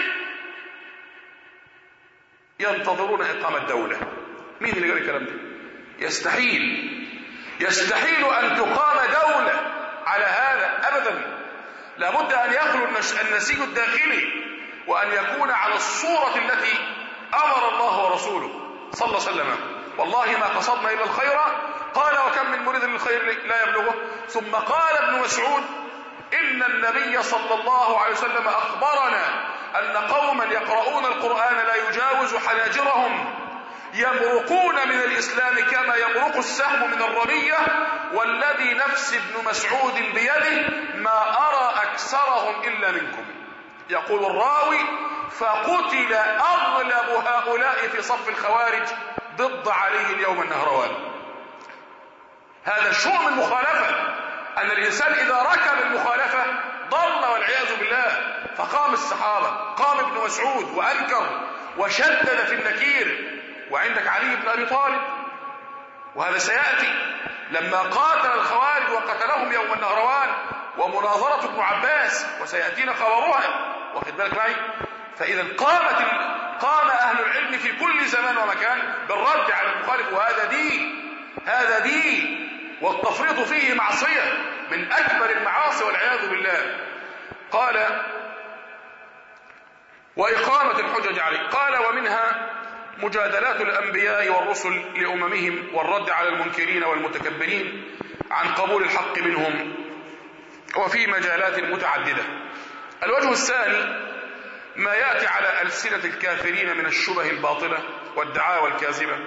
ينتظرون إقامة دولة. مين اللي قال الكلام ده؟ يستحيل يستحيل أن تقام دولة على هذا أبدا. لابد أن يخلو النسيج الداخلي وأن يكون على الصورة التي أمر الله ورسوله صلى الله عليه وسلم. والله ما قصدنا إلا الخير. قال وكم من مريد للخير لا يبلغه. ثم قال ابن مسعود إن النبي صلى الله عليه وسلم أخبرنا أن قوما يقرؤون القرآن لا يجاوز حناجرهم يمرقون من الإسلام كما يمرق السهم من الرمية، والذي نفس ابن مسعود بيده ما أرى أكثرهم إلا منكم. يقول الراوي فقتل أغلب هؤلاء في صف الخوارج ضد علي اليوم النهروان. هذا شؤم المخالفة، أن الإنسان إذا ركب المخالفة ضل والعياذ بالله. فقام الصحابة، قام ابن مسعود وأنكر وشدد في النكير. وعندك علي بن أبي طالب، وهذا سيأتي لما قاتل الخوارج وقتلهم يوم النهروان، ومناظرة ابن عباس وسيأتينا خبرها، واخد بالك معي. فإذا قامت قام أهل العلم في كل زمان ومكان بالرد على المخالف، وهذا دين، هذا دين، والتفريط فيه معصية من أكبر المعاصي والعياذ بالله. قال وإقامة الحجج عليه. قال ومنها مجادلات الأنبياء والرسل لأممهم والرد على المنكرين والمتكبرين عن قبول الحق منهم، وفي مجالات متعددة. الوجه الثاني ما يأتي على ألسنة الكافرين من الشبه الباطلة والدعاوى الكاذبة،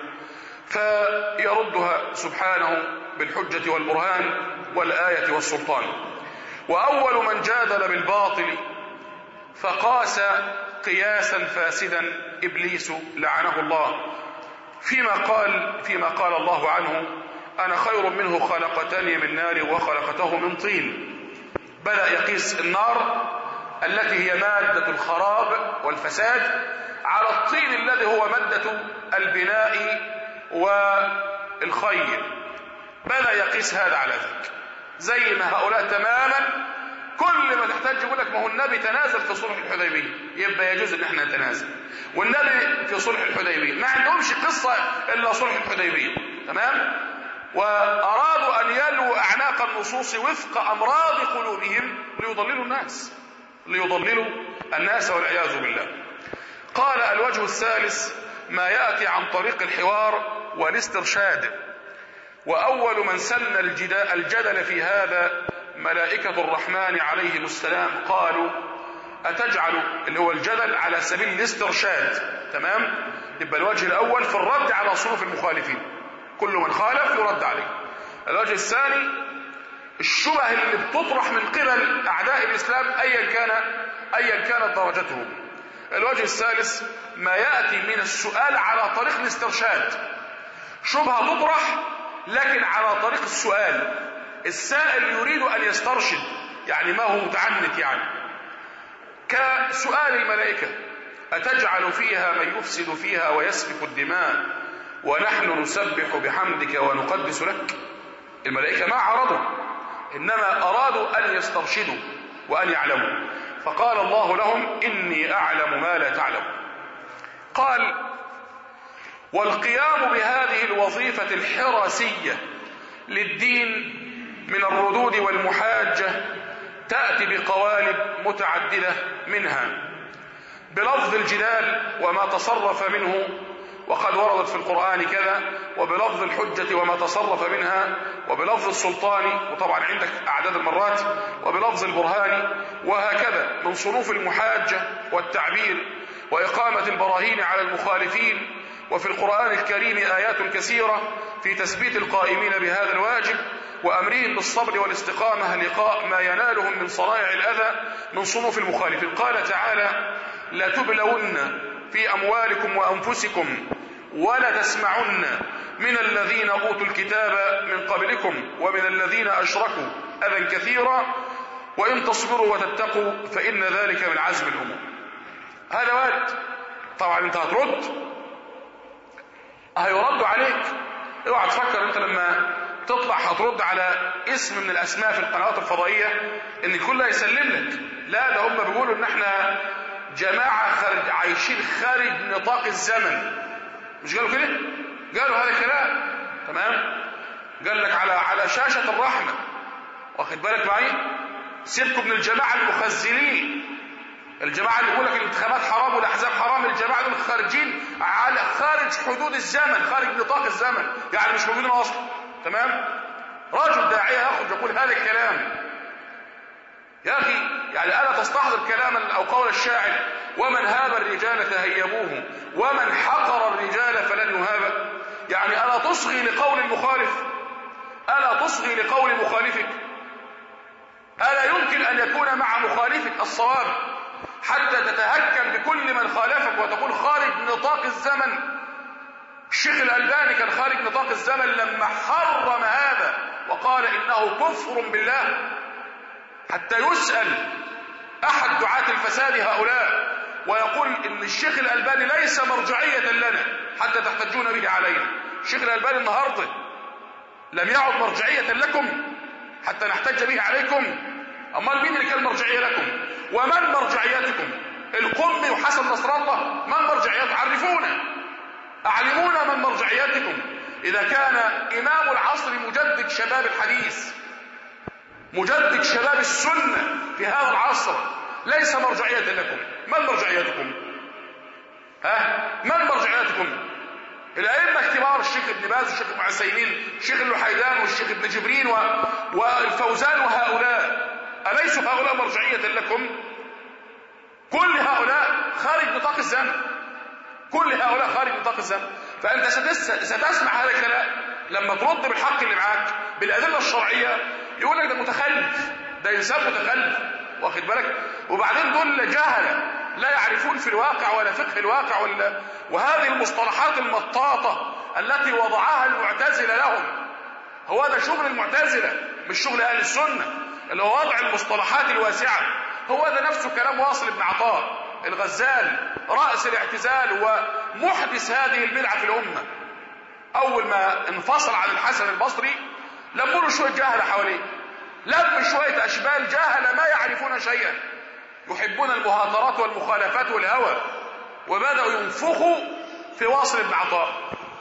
فيردها سبحانه بالحجة والبرهان والآية والسلطان. وأول من جادل بالباطل فقاس قياسا فاسدا إبليس لعنه الله، فيما قال فيما قال الله عنه أنا خير منه خلقتني من نار وخلقته من طين. بدأ يقيس النار التي هي مادة الخراب والفساد على الطين الذي هو مادة البناء والخير. بدأ يقيس هذا على ذلك، زي ما هؤلاء تماما كل ما تحتاج يقول لك ما هو النبي تنازل في صلح الحديبية، يبقى يجوز ان احنا نتنازل. والنبي في صلح الحديبية ما عندهمش قصة الا صلح الحديبية، تمام؟ وارادوا ان يلوا اعناق النصوص وفق امراض قلوبهم ليضللوا الناس ليضللوا الناس والعياذ بالله. قال الوجه الثالث ما يأتي عن طريق الحوار والاسترشاد. وأول من سن الجدل في هذا ملائكة الرحمن عليهم السلام، قالوا أتجعل اللي هو الجدل على سبيل الاسترشاد، تمام؟ يبقى الوجه الأول في الرد على صنوف المخالفين، كل من خالف يرد عليه. الوجه الثاني الشبه اللي بتطرح من قبل أعداء الإسلام أيا كان أيا كانت درجتهم. الوجه الثالث ما يأتي من السؤال على طريق الاسترشاد، شبهة تطرح لكن على طريق السؤال، السائل يريد أن يسترشد، يعني ما هو متعنت، يعني كسؤال الملائكة أتجعل فيها من يفسد فيها ويسفك الدماء ونحن نسبح بحمدك ونقدس لك. الملائكة ما عرضوا، إنما أرادوا أن يسترشدوا وأن يعلموا، فقال الله لهم إني أعلم ما لا تعلم. قال والقيام بهذه الوظيفة الحراسية للدين من الردود والمحاجة تأتي بقوالب متعددة، منها بلفظ الجدال وما تصرف منه وقد وردت في القرآن كذا، وبلفظ الحجة وما تصرف منها، وبلفظ السلطان وطبعا عندك أعداد المرات، وبلفظ البرهان، وهكذا من صنوف المحاجة والتعبير وإقامة البراهين على المخالفين. وفي القرآن الكريم آيات كثيرة في تثبيت القائمين بهذا الواجب وأمرهم بالصبر والاستقامة لقاء ما ينالهم من صنائع الأذى من صنوف المخالفين. قال تعالى لتبلون في أموالكم وأنفسكم ولتسمعن من الذين أوتوا الكتاب من قبلكم ومن الذين أشركوا أذى كثيرا وإن تصبروا وتتقوا فإن ذلك من عزم الأمور. هذا وارد. طبعا انت هترد، هيرد عليك. اوعى تفكر انت لما تطلع هترد على اسم من الاسماء في القنوات الفضائية ان الكل هيسلم لك. لا، ده هم بيقولوا ان احنا جماعة خارج عايشين خارج نطاق الزمن. مش قالوا كده؟ قالوا هذا الكلام، تمام؟ قال لك على على شاشة الرحمة، واخد بالك معي؟ سيبكم من الجماعة المخزنين، الجماعة اللي يقول لك الانتخابات حرام والاحزاب حرام، الجماعة دول خارجين على خارج حدود الزمن، خارج نطاق الزمن، يعني مش موجودين اصلا. تمام؟ رجل داعية يخرج يقول هذا الكلام، يا اخي يعني الا تستحضر كلام او قول الشاعر: ومن هاب الرجال تهيبوه ومن حقر الرجال فلن يهاب. يعني الا تصغي لقول المخالف؟ الا تصغي لقول مخالفك؟ الا يمكن ان يكون مع مخالفك الصواب حتى تتهكم بكل من خالفك وتكون خارج نطاق الزمن؟ الشيخ الألباني كان خارج نطاق الزمن لما حرم هذا وقال إنه كفر بالله، حتى يسأل أحد دعاة الفساد هؤلاء ويقول إن الشيخ الألباني ليس مرجعية لنا حتى تحتجون به علينا. الشيخ الألباني النهارده لم يعد مرجعية لكم حتى نحتج به عليكم. أمال مين اللي كان مرجعية لكم؟ ومن مرجعيتكم؟ القمي وحسن نصر الله من مرجعيات؟ عرفونا، أعلمونا من مرجعيتكم. إذا كان إمام العصر مجدد شباب الحديث، مجدد شباب السنة في هذا العصر، ليس مرجعية لكم، من مرجعيتكم؟ ها؟ من مرجعيتكم؟ الأئمة كبار، الشيخ ابن باز والشيخ ابن عثيمين، الشيخ اللحيدان والشيخ ابن جبرين و... والفوزان وهؤلاء، أليسوا هؤلاء مرجعية لكم؟ كل هؤلاء خارج نطاق الزمن، كل هؤلاء خارج نطاق الزمن. فأنت ستس... ستسمع هذا الكلام لما ترد بالحق اللي معاك بالأدلة الشرعية، يقول لك ده متخلف، ده إنسان متخلف، واخد بالك؟ وبعدين دول جهلة لا يعرفون في الواقع ولا فقه الواقع ولا، وهذه المصطلحات المطاطة التي وضعها المعتزلة لهم، هو ده شغل المعتزلة مش شغل أهل السنة، اللي هو وضع المصطلحات الواسعة. هو ده نفسه كلام واصل بن عطاء الغزال رأس الاعتزال ومحدث هذه البدعة في الأمة. أول ما انفصل عن الحسن البصري لموا له شوية جهلة حواليه، لم شوية أشبال جهلة ما يعرفون شيئا، يحبون المهاترات والمخالفات والهوى، وبدأوا ينفخوا في واصل بن عطاء،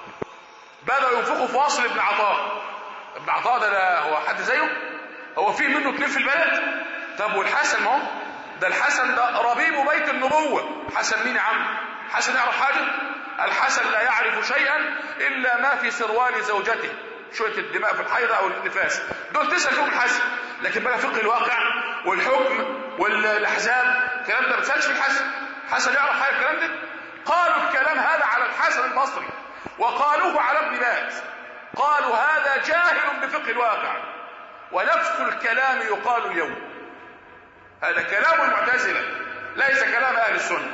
بدأوا ينفخوا في واصل بن عطاء. ابن عطاء ده, ده هو حد زيه؟ هو فيه منه اتنين في البلد؟ طب والحسن؟ ما هو ده الحسن ده ربيب بيت النبوة. حسن مين يا عم؟ حسن يعرف حاجة؟ الحسن لا يعرف شيئا إلا ما في سروال زوجته، شوية الدماء في الحيضة أو النفاس، دول تسأل فيهم الحسن. لكن بقى فقه الواقع والحكم والأحزاب الكلام ده ما بتسألش في الحسن. حسن يعرف حاجة الكلام ده؟ قالوا الكلام هذا على الحسن البصري وقالوه على ابن باز، قالوا هذا جاهل بفقه الواقع، ونفس الكلام يقال اليوم. هذا كلام المعتزلة ليس كلام أهل السنة.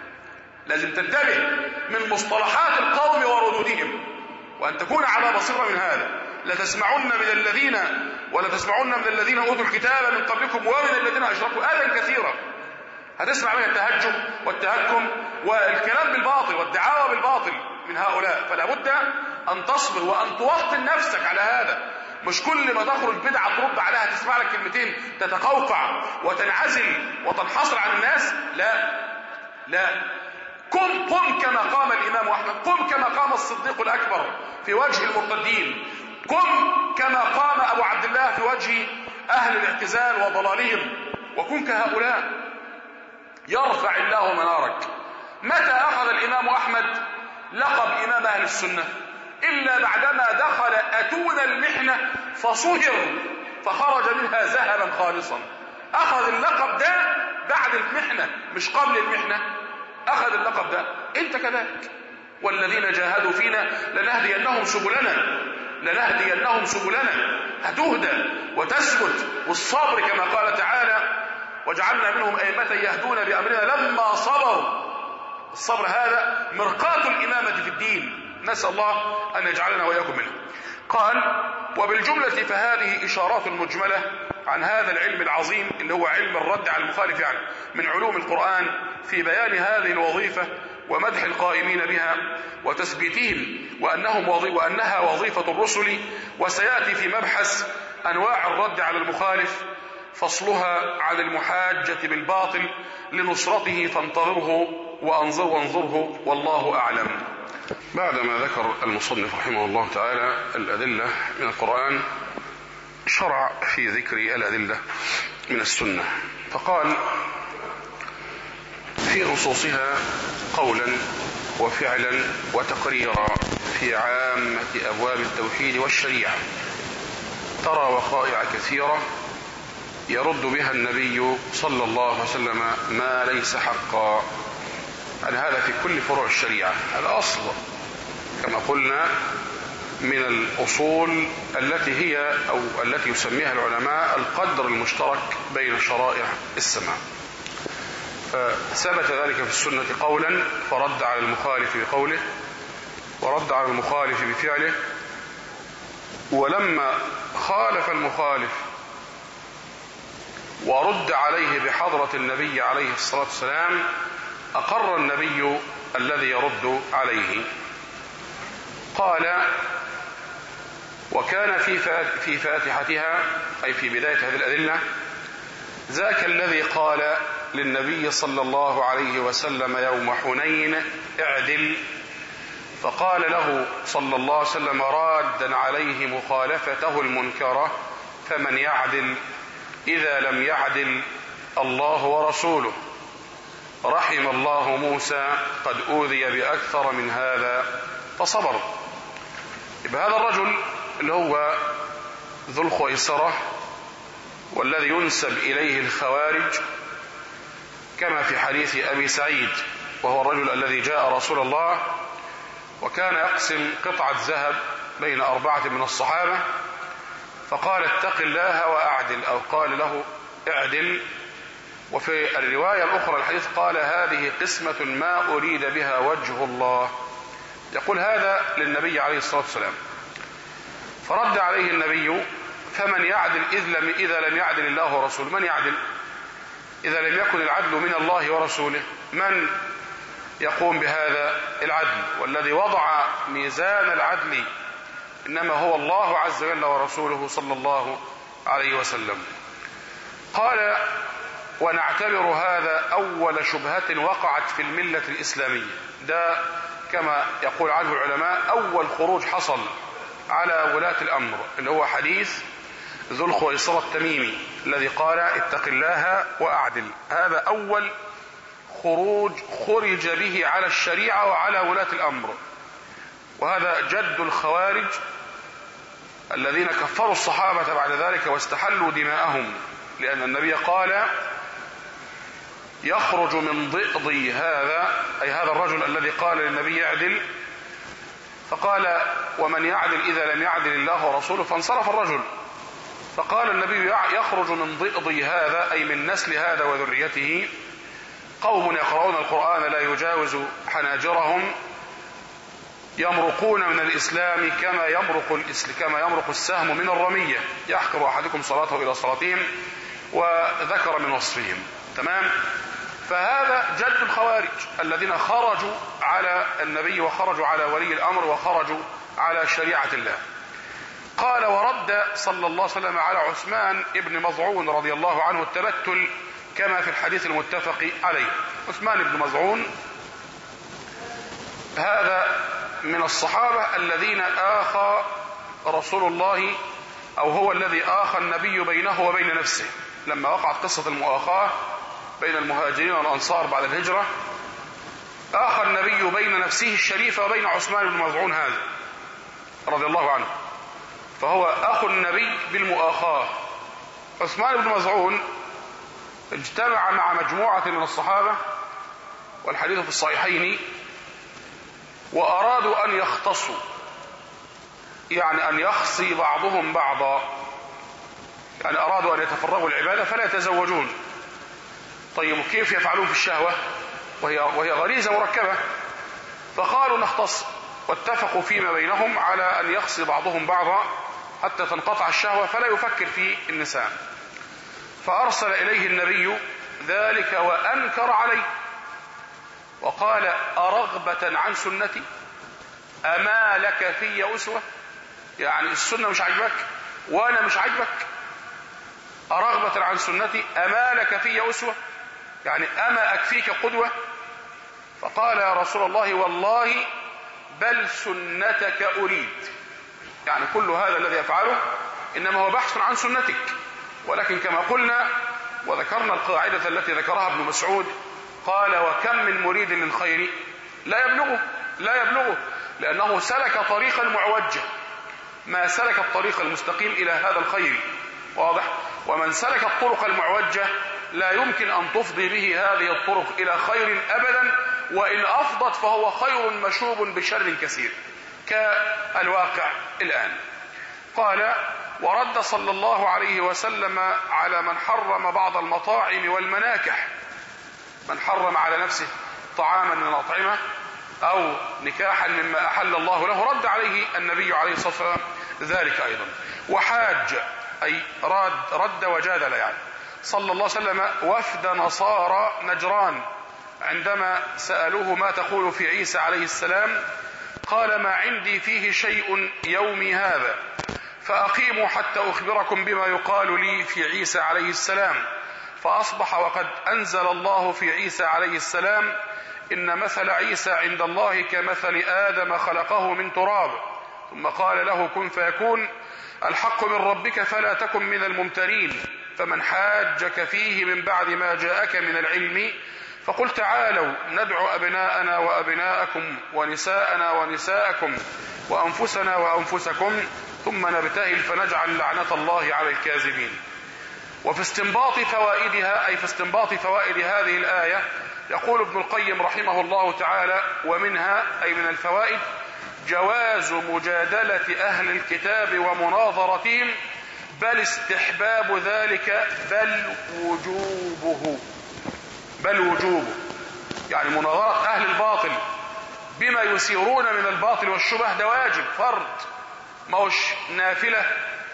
لازم تنتبه من مصطلحات القوم وردودهم وأن تكون على بصيرة من هذا. لتسمعن من الذين ولا تسمعن من الذين أوتوا الكتاب من قبلكم ومن الذين أشركوا أذى كثيرا. هتسمع من التهجم والتهكم والكلام بالباطل والدعاوى بالباطل من هؤلاء، فلا بد أن تصبر وأن توطن نفسك على هذا. مش كل ما تخرج بدعة ترد عليها تسمع لك كلمتين تتقوقع وتنعزل وتنحصر عن الناس. لا لا، قم قم كما قام الإمام أحمد، قم كما قام الصديق الأكبر في وجه المرتدين، قم كما قام أبو عبد الله في وجه أهل الاعتزال وضلالهم، وكن كهؤلاء يرفع الله منارك. متى أخذ الإمام أحمد لقب إمام أهل السنة؟ إلا بعدما دخل أتون المحنة فصهر فخرج منها ذهبا خالصا. أخذ اللقب ده بعد المحنة مش قبل المحنة، أخذ اللقب ده. أنت كذلك، والذين جاهدوا فينا لنهدينهم سبلنا لنهدينهم سبلنا هتهدى وتثبت، والصبر كما قال تعالى وجعلنا منهم أئمة يهدون بأمرنا لما صبروا. الصبر هذا مرقاة الإمامة في الدين، نسأل الله أن يجعلنا وإياكم منه. قال وبالجملة فهذه إشارات مجملة عن هذا العلم العظيم اللي هو علم الرد على المخالف، يعني من علوم القرآن، في بيان هذه الوظيفة ومدح القائمين بها وتثبيتهم وأنهم وظي... وأنها وظيفة الرسل. وسيأتي في مبحث أنواع الرد على المخالف فصلها عن المحاجة بالباطل لنصرته، فانتظره وأنظر وانظره والله أعلم. بعدما ذكر المصنف رحمه الله تعالى الأدلة من القرآن شرع في ذكر الأدلة من السنة، فقال في نصوصها قولا وفعلا وتقريرا في عامة أبواب التوحيد والشريعة ترى وقائع كثيرة يرد بها النبي صلى الله عليه وسلم ما ليس حقا. يعني هذا في كل فروع الشريعة، هذا أصل كما قلنا من الأصول التي هي أو التي يسميها العلماء القدر المشترك بين شرائع السماء. فثبت ذلك في السنة قولا فرد على المخالف بقوله ورد على المخالف بفعله، ولما خالف المخالف ورد عليه بحضرة النبي عليه الصلاة والسلام أقر النبي الذي يرد عليه. قال وكان في فاتحتها أي في بداية هذه الأدلة ذاك الذي قال للنبي صلى الله عليه وسلم يوم حنين اعدل، فقال له صلى الله عليه وسلم رادا عليه مخالفته المنكرة فمن يعدل إذا لم يعدل الله ورسوله، رحم الله موسى قد أوذي بأكثر من هذا فصبر. يبقى هذا الرجل اللي هو ذو الخويصرة والذي ينسب إليه الخوارج كما في حديث أبي سعيد، وهو الرجل الذي جاء رسول الله وكان يقسم قطعة ذهب بين أربعة من الصحابة فقال اتق الله وأعدل، أو قال له اعدل. وفي الرواية الأخرى الحديث قال هذه قسمة ما أريد بها وجه الله، يقول هذا للنبي عليه الصلاة والسلام. فرد عليه النبي فمن يعدل إذا لم يعدل الله ورسوله، من يعدل إذا لم يكن العدل من الله ورسوله؟ من يقوم بهذا العدل؟ والذي وضع ميزان العدل إنما هو الله عز وجل ورسوله صلى الله عليه وسلم. قال ونعتبر هذا أول شبهة وقعت في الملة الإسلامية، ده كما يقول عنه العلماء أول خروج حصل على ولاة الأمر، اللي هو حديث ذو الخويصرة التميمي الذي قال اتق الله وأعدل. هذا أول خروج خرج به على الشريعة وعلى ولاة الأمر، وهذا جد الخوارج الذين كفروا الصحابة بعد ذلك واستحلوا دماءهم، لأن النبي قال يخرج من ضئضي هذا، أي هذا الرجل الذي قال للنبي يعدل، فقال ومن يعدل إذا لم يعدل الله ورسوله، فانصرف الرجل. فقال النبي يخرج من ضئضي هذا أي من نسل هذا وذريته قوم يقرؤون القرآن لا يجاوز حناجرهم يمرقون من الإسلام كما يمرق كما يمرق السهم من الرمية يحقر أحدكم صلاته إلى صلاتهم، وذكر من وصفهم. تمام. فهذا جد الخوارج الذين خرجوا على النبي وخرجوا على ولي الأمر وخرجوا على شريعة الله. قال ورد صلى الله عليه وسلم على عثمان ابن مظعون رضي الله عنه التبتل كما في الحديث المتفق عليه. عثمان بن مظعون هذا من الصحابة الذين آخى رسول الله، أو هو الذي آخى النبي بينه وبين نفسه لما وقعت قصة المؤاخاة بين المهاجرين والأنصار بعد الهجرة. آخى النبي بين نفسه الشريفة وبين عثمان بن مظعون هذا رضي الله عنه، فهو أخو النبي بالمؤاخاة. عثمان بن مظعون اجتمع مع مجموعة من الصحابة والحديث في الصحيحين وأرادوا أن يختصوا، يعني أن يخصي بعضهم بعضا، يعني أرادوا أن يتفرغوا العبادة فلا يتزوجون. طيب كيف يفعلون في الشهوة وهي, وهي غريزة مركبة؟ فقالوا نختص، واتفقوا فيما بينهم على أن يخصي بعضهم بعضا حتى تنقطع الشهوة فلا يفكر في النساء. فأرسل إليه النبي ذلك وأنكر عليه وقال أرغبة عن سنتي أما لك في أسوة؟ يعني السنة مش عجبك وأنا مش عجبك؟ أرغبة عن سنتي أما لك في أسوة؟ يعني أما أكفيك قدوة؟ فقال يا رسول الله والله بل سنتك أريد. يعني كل هذا الذي يفعله إنما هو بحث عن سنتك. ولكن كما قلنا وذكرنا القاعدة التي ذكرها ابن مسعود، قال وكم من مريد للخير لا يبلغه لا يبلغه لأنه سلك طريقا معوجا، ما سلك الطريق المستقيم إلى هذا الخير. واضح؟ ومن سلك الطرق المعوجة لا يمكن أن تفضي به هذه الطرق إلى خير أبدا، وإن أفضت فهو خير مشوب بشر كثير كالواقع الآن. قال ورد صلى الله عليه وسلم على من حرم بعض المطاعم والمناكح، من حرم على نفسه طعاما من الأطعمة أو نكاحا مما أحل الله له، رد عليه النبي عليه الصلاة والسلام ذلك أيضا. وحاج أي رد, رد وجادل يعني صلى الله عليه وسلم وفد نصارى نجران عندما سألوه ما تقول في عيسى عليه السلام، قال ما عندي فيه شيء يومي هذا، فأقيموا حتى أخبركم بما يقال لي في عيسى عليه السلام. فأصبح وقد أنزل الله في عيسى عليه السلام إن مثل عيسى عند الله كمثل آدم خلقه من تراب ثم قال له كن فيكون، الحق من ربك فلا تكن من الممترين، فمن حاجك فيه من بعد ما جاءك من العلم فقل تعالوا ندعو أبناءنا وأبناءكم ونساءنا ونساءكم وأنفسنا وأنفسكم ثم نبتهل فنجعل لعنة الله على الكاذبين. وفي استنباط فوائدها أي في استنباط فوائد هذه الآية يقول ابن القيم رحمه الله تعالى ومنها أي من الفوائد جواز مجادلة أهل الكتاب ومناظرتهم، بل استحباب ذلك بل وجوبه بل وجوبه يعني مناظرة أهل الباطل بما يسيرون من الباطل والشبه ده واجب فرض، ما هوش نافلة،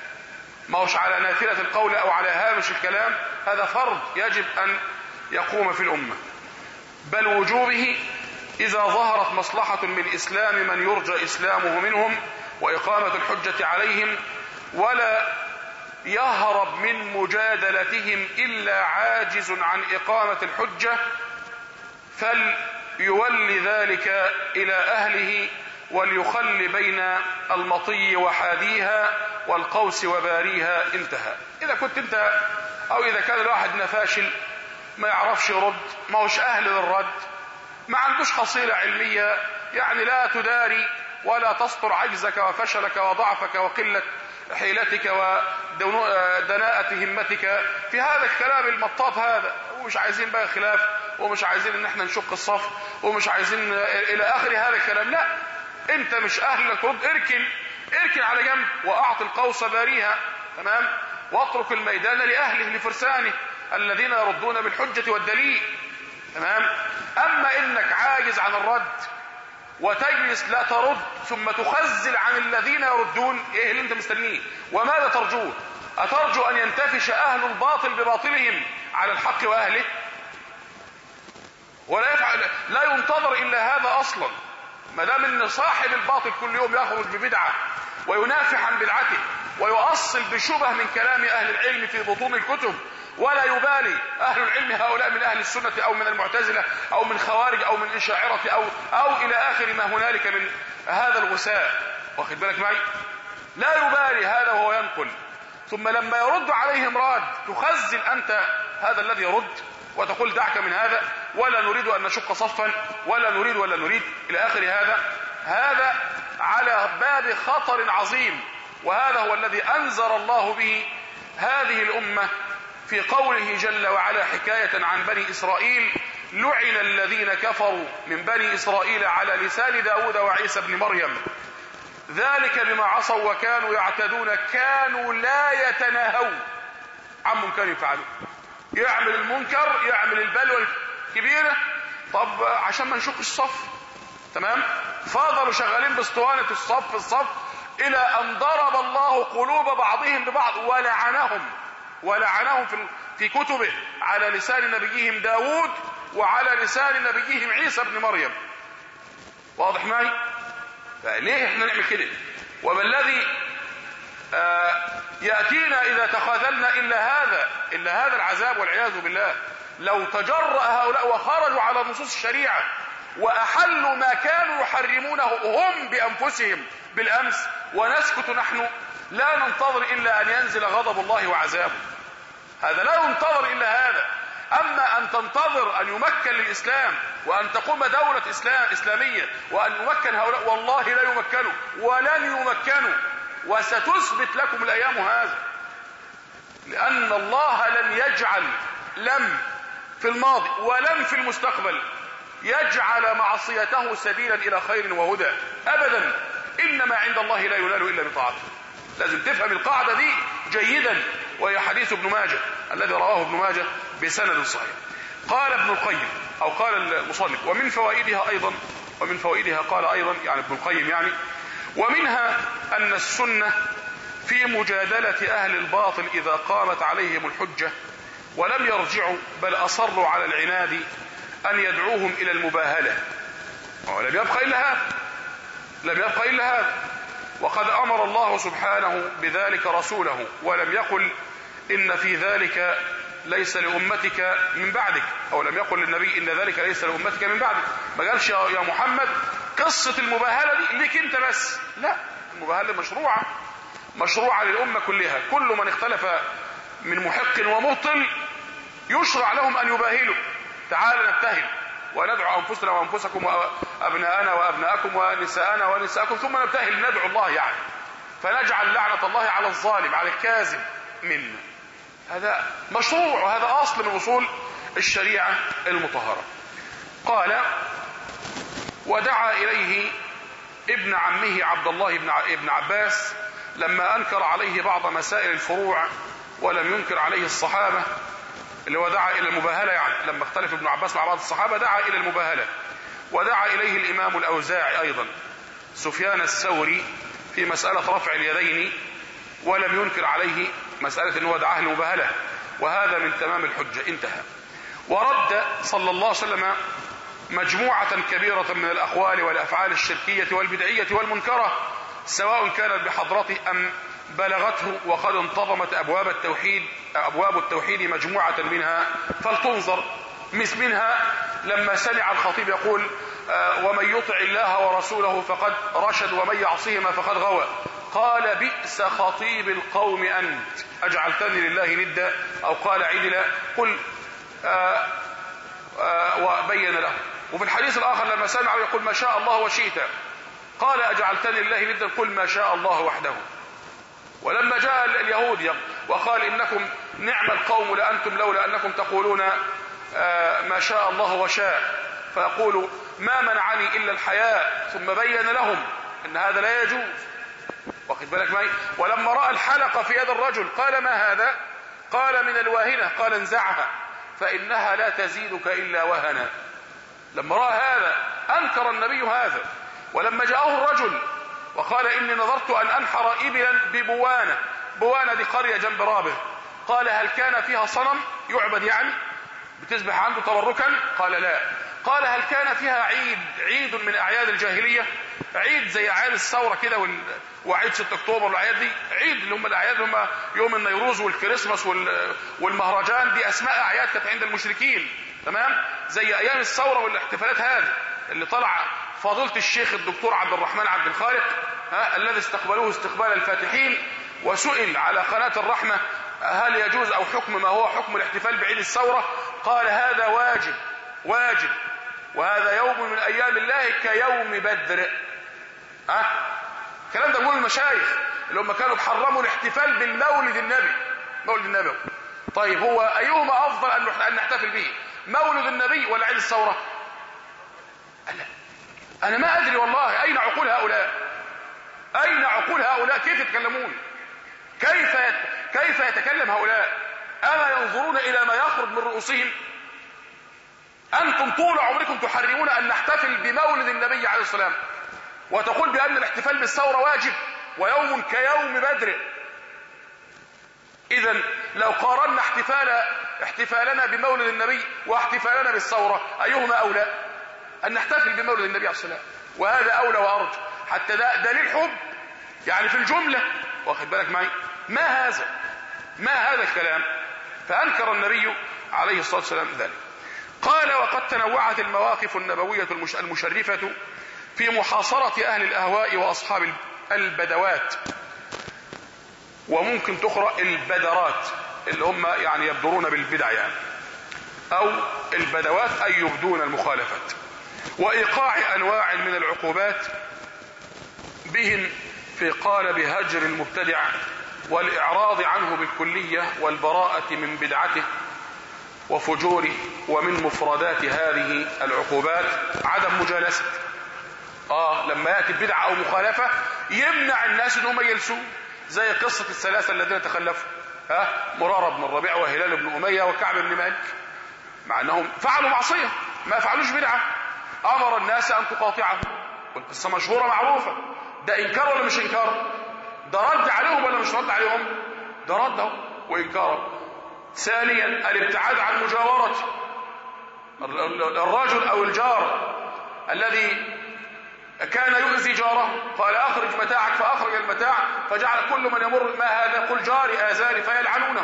ما هوش على نافلة القول أو على هامش الكلام، هذا فرض يجب أن يقوم في الأمة. بل وجوبه إذا ظهرت مصلحة من إسلام من يرجى إسلامه منهم وإقامة الحجة عليهم، ولا يهرب من مجادلتهم إلا عاجز عن إقامة الحجة، فليولي ذلك إلى أهله وليخل بين المطي وحاديها والقوس وباريها. انتهى. إذا كنت انت أو إذا كان الواحد فاشل ما يعرفش يرد، ما هوش أهل للرد، ما عندوش حصيلة علمية، يعني لا تداري ولا تستر عجزك وفشلك وضعفك وقلة حيلتك ودناءة همتك في هذا الكلام المطاط هذا، ومش عايزين بقى خلاف ومش عايزين ان احنا نشق الصف ومش عايزين الى اخر هذا الكلام. لا، انت مش اهل لك ترد، اركن اركن على جنب واعط القوس باريها، تمام، واترك الميدان لاهله لفرسانه الذين يردون بالحجة والدليل، تمام. اما انك عاجز عن الرد وتجلس لا ترد ثم تخزل عن الذين يردون، ايه اللي انت مستنيه؟ وماذا ترجوه؟ اترجو ان ينتفش اهل الباطل بباطلهم على الحق واهله؟ ولا يفعل، لا ينتظر الا هذا اصلا. ما دام ان صاحب الباطل كل يوم يخرج ببدعه وينافح عن بدعته ويؤصل بشبه من كلام اهل العلم في بطون الكتب، ولا يبالي اهل العلم هؤلاء من اهل السنة او من المعتزلة او من خوارج او من اشاعرة او او الى اخر ما هنالك من هذا الغثاء، واخد بالك معي؟ لا يبالي هذا وهو ينقل، ثم لما يرد عليهم راد تخزل انت هذا الذي يرد وتقول دعك من هذا ولا نريد ان نشق صفا ولا نريد ولا نريد الى اخر هذا. هذا على باب خطر عظيم، وهذا هو الذي انذر الله به هذه الامة في قوله جل وعلا حكاية عن بني إسرائيل: لعن الذين كفروا من بني إسرائيل على لسان داود وعيسى بن مريم ذلك بما عصوا وكانوا يعتدون كانوا لا يتناهون عن منكر يفعلون. يعمل المنكر، يعمل البلوى الكبيرة، طب عشان ما نشق الصف، تمام، فضلوا شغالين باسطوانة الصف الصف إلى أن ضرب الله قلوب بعضهم ببعض ولعنهم ولعنهم في في كتبه على لسان نبيهم داود وعلى لسان نبيهم عيسى بن مريم. واضح معي؟ فليه احنا نعمل كده؟ وما الذي آه يأتينا إذا تخاذلنا إلا هذا إلا هذا العذاب والعياذ بالله. لو تجرأ هؤلاء وخرجوا على نصوص الشريعة وأحلوا ما كانوا يحرمونه هم بأنفسهم بالأمس، ونسكت نحن لا ننتظر إلا أن ينزل غضب الله وعذابه. هذا لا ينتظر إلا هذا. أما أن تنتظر أن يمكن للإسلام وأن تقوم دولة إسلام إسلامية وأن يمكن هؤلاء، والله لا يمكنوا ولن يمكنوا، وستثبت لكم الأيام هذا، لأن الله لم يجعل، لم في الماضي ولم في المستقبل يجعل معصيته سبيلا إلى خير وهدى أبدا. إنما عند الله لا ينال إلا بطاعته. لازم تفهم القاعدة دي جيدا، وهي حديث ابن ماجه الذي رواه ابن ماجه بسند صحيح. قال ابن القيم أو قال المصنف: ومن فوائدها أيضا ومن فوائدها قال أيضا يعني ابن القيم يعني ومنها أن السنة في مجادلة أهل الباطل إذا قامت عليهم الحجة ولم يرجعوا بل أصروا على العناد أن يدعوهم إلى المباهلة. ولم يبقى إلا هذا، لم يبقى إلا هذا. وقد أمر الله سبحانه بذلك رسوله، ولم يقل إن في ذلك ليس لأمتك من بعدك، أو لم يقل للنبي إن ذلك ليس لأمتك من بعدك. ما قالش يا محمد قصة المباهلة دي ليك أنت بس، لا، المباهلة مشروعة مشروعة للأمة كلها. كل من اختلف من محق ومبطل يشرع لهم أن يباهلوا. تعالوا نبتهل وندعو أنفسنا وأنفسكم وأبناءنا وأبناءكم ونساءنا ونساءكم، ثم نبتهل ندعو الله يعني، فنجعل لعنة الله على الظالم على الكاذب منا. هذا مشروع، وهذا أصل من أصول الشريعة المطهرة. قال: ودعا إليه ابن عمه عبد الله بن عباس لما أنكر عليه بعض مسائل الفروع ولم ينكر عليه الصحابة، اللي هو دعا إلى المباهلة يعني، لما اختلف ابن عباس مع بعض الصحابة دعا إلى المباهلة. ودعا إليه الإمام الأوزاعي أيضا سفيان الثوري في مسألة رفع اليدين ولم ينكر عليه مسألة أنه دعاه المباهلة، وهذا من تمام الحجة. انتهى. ورد صلى الله عليه وسلم مجموعة كبيرة من الأقوال والأفعال الشركية والبدعية والمنكرة، سواء كانت بحضرته أم بلغته، وقد انتظمت أبواب التوحيد أبواب التوحيد مجموعة منها فلتنظر. مثل منها لما سمع الخطيب يقول: آه ومن يطع الله ورسوله فقد رشد ومن يعصيهما فقد غوى، قال: بئس خطيب القوم أنت أجعلتني لله ندا، أو قال عدلا، قل آه آه وبين له. وفي الحديث الآخر لما سمع يقول: ما شاء الله وشئت، قال: أجعلتني لله ندا، قل ما شاء الله وحده. ولما جاء اليهود وقال: إنكم نعم القوم لأنتم لولا أنكم تقولون آه ما شاء الله وشاء، فيقول: ما منعني إلا الحياء، ثم بين لهم أن هذا لا يجوز. واخد بالك معي؟ ولما رأى الحلقة في يد الرجل قال: ما هذا؟ قال: من الواهنة. قال: انزعها فإنها لا تزيدك إلا وهنا. لما رأى هذا أنكر النبي هذا. ولما جاءه الرجل وقال: إني نظرت أن أنحر إبلا ببوانة، بوانة دي قرية جنب رابغ، قال: هل كان فيها صنم يعبد يعني بتسبح عنده تبركا؟ قال: لا. قال: هل كان فيها عيد عيد من أعياد الجاهلية، عيد زي أعياد الثورة كده وال... وعيد ستة أكتوبر والأعياد دي، عيد اللي هم الأعياد اللي هم يوم النيروز والكريسماس وال... والمهرجان، دي أسماء أعياد كانت عند المشركين، تمام؟ زي أيام الثورة والاحتفالات هذه اللي طلع فضيلة الشيخ الدكتور عبد الرحمن عبد الخالق ها الذي استقبلوه استقبال الفاتحين، وسئل على قناة الرحمة هل يجوز أو حكم ما هو حكم الاحتفال بعيد الثورة، قال: هذا واجب واجب، وهذا يوم من أيام الله كيوم بدر. ها الكلام ده بيقول المشايخ اللي هم كانوا بيحرموا الاحتفال بالمولد النبي، مولد النبي. طيب هو أيهما أفضل أن نحتفل به، مولد النبي ولا عيد الثورة؟ أنا ما أدري والله. أين عقول هؤلاء؟ أين عقول هؤلاء؟ كيف يتكلمون؟ كيف يت... كيف يتكلم هؤلاء؟ أما ينظرون إلى ما يخرج من رؤوسهم؟ أنتم طول عمركم تحرمون أن نحتفل بمولد النبي عليه السلام، وتقول بأن الاحتفال بالثورة واجب ويوم كيوم بدر. إذن لو قارنا احتفال احتفالنا بمولد النبي واحتفالنا بالثورة أيهما أولى؟ أن نحتفل بمولد النبي عليه السلام، وهذا أولى وأرجى، حتى ده دليل حب يعني في الجملة. واخد بالك معي؟ ما هذا ما هذا الكلام؟ فأنكر النبي عليه الصلاة والسلام ذلك. قال: وقد تنوعت المواقف النبوية المشرفة في محاصرة أهل الأهواء وأصحاب البدوات، وممكن تقرأ البدرات اللي هم يعني يبدرون بالبدع يعني، أو البدوات أي يبدون المخالفات، وإيقاع أنواع من العقوبات بهم في قالب هجر المبتدع والإعراض عنه بالكلية والبراءة من بدعته وفجوره. ومن مفردات هذه العقوبات عدم مجالسة. آه لما يأتي بدعة أو مخالفة يمنع الناس أنهم يجلسوا، زي قصة الثلاثة الذين تخلفوا، ها مرارة بن الربيع وهلال بن أمية وكعب بن مالك، مع أنهم فعلوا معصية ما فعلوش بدعة، أمر الناس أن تقاطعهم، والقصة مشهورة معروفة. ده إنكار ولا مش إنكار؟ ده رد عليهم ولا مش رد عليهم؟ ده رد وإنكار. ثانيا الابتعاد عن مجاورته، الرجل أو الجار الذي كان يؤذي جاره قال: أخرج متاعك، فأخرج المتاع، فجعل كل من يمر: ما هذا؟ قل جاري آذاني، فيلعنونه.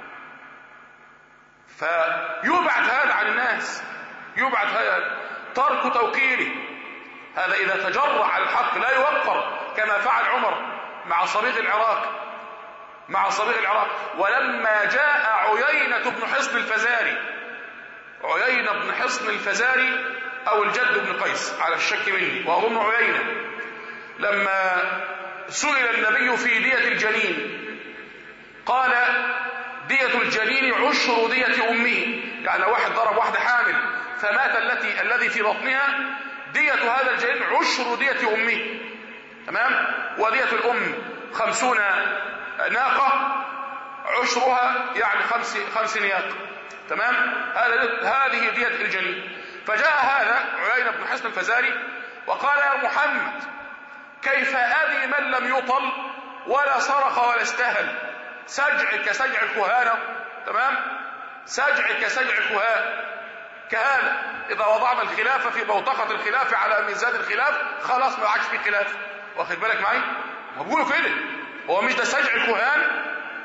فيبعد هذا عن الناس، يبعد هذا، ترك توقيره. هذا إذا تجرأ على الحق لا يوقر، كما فعل عمر مع صبيغ العراق مع صبيغ العراق ولما جاء عيينة بن حصن الفزاري، عيينة بن حصن الفزاري أو الجد بن قيس على الشك مني وأظن عيينة، لما سئل النبي في دية الجنين قال: دية الجنين عشر دية أمه، يعني واحد ضرب واحدة حامل فمات التي الذي في بطنها، دية هذا الجنين عشر دية أمه، تمام؟ ودية الأم خمسون ناقة، عشرها يعني خمس خمس نياق، تمام؟ هذه دية الجنين. فجاء هذا عيينة بن حصن الفزاري وقال: يا محمد، كيف أذي من لم يطل ولا صرخ ولا استهل؟ سجع كسجع الكهانة، تمام؟ سجع كسجع الكهان كهذا. إذا وضعنا الخلافة في بوتقة الخلافة على ميزان الخلاف خلاص ما عادش في خلاف، واخد بالك معي؟ ما بيقولوا كده، هو مش ده سجع الكهان؟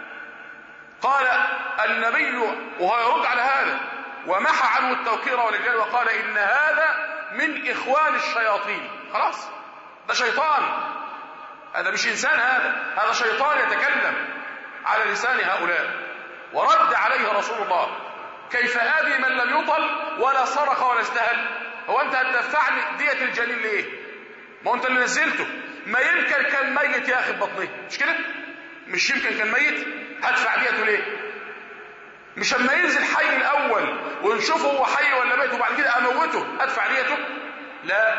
قال النبي وهو يرد على هذا ومحى عنه التوقير والإجلال وقال: إن هذا من إخوان الشياطين. خلاص، ده شيطان، هذا مش إنسان، هذا هذا شيطان يتكلم على لسان هؤلاء. ورد عليه رسول الله: كيف آذي من لم يطل ولا صرخ ولا استهل؟ هو أنت هتدفعني دية الجنين ليه؟ ما أنت اللي نزلته، ما يمكن كان ميت يا أخي ببطنه، مش كده؟ مش يمكن كان ميت، هدفع ديته ليه؟ مش اما ينزل حي الأول ونشوفه هو حي ولا ميت وبعد كده أموته أدفع ديته؟ لا.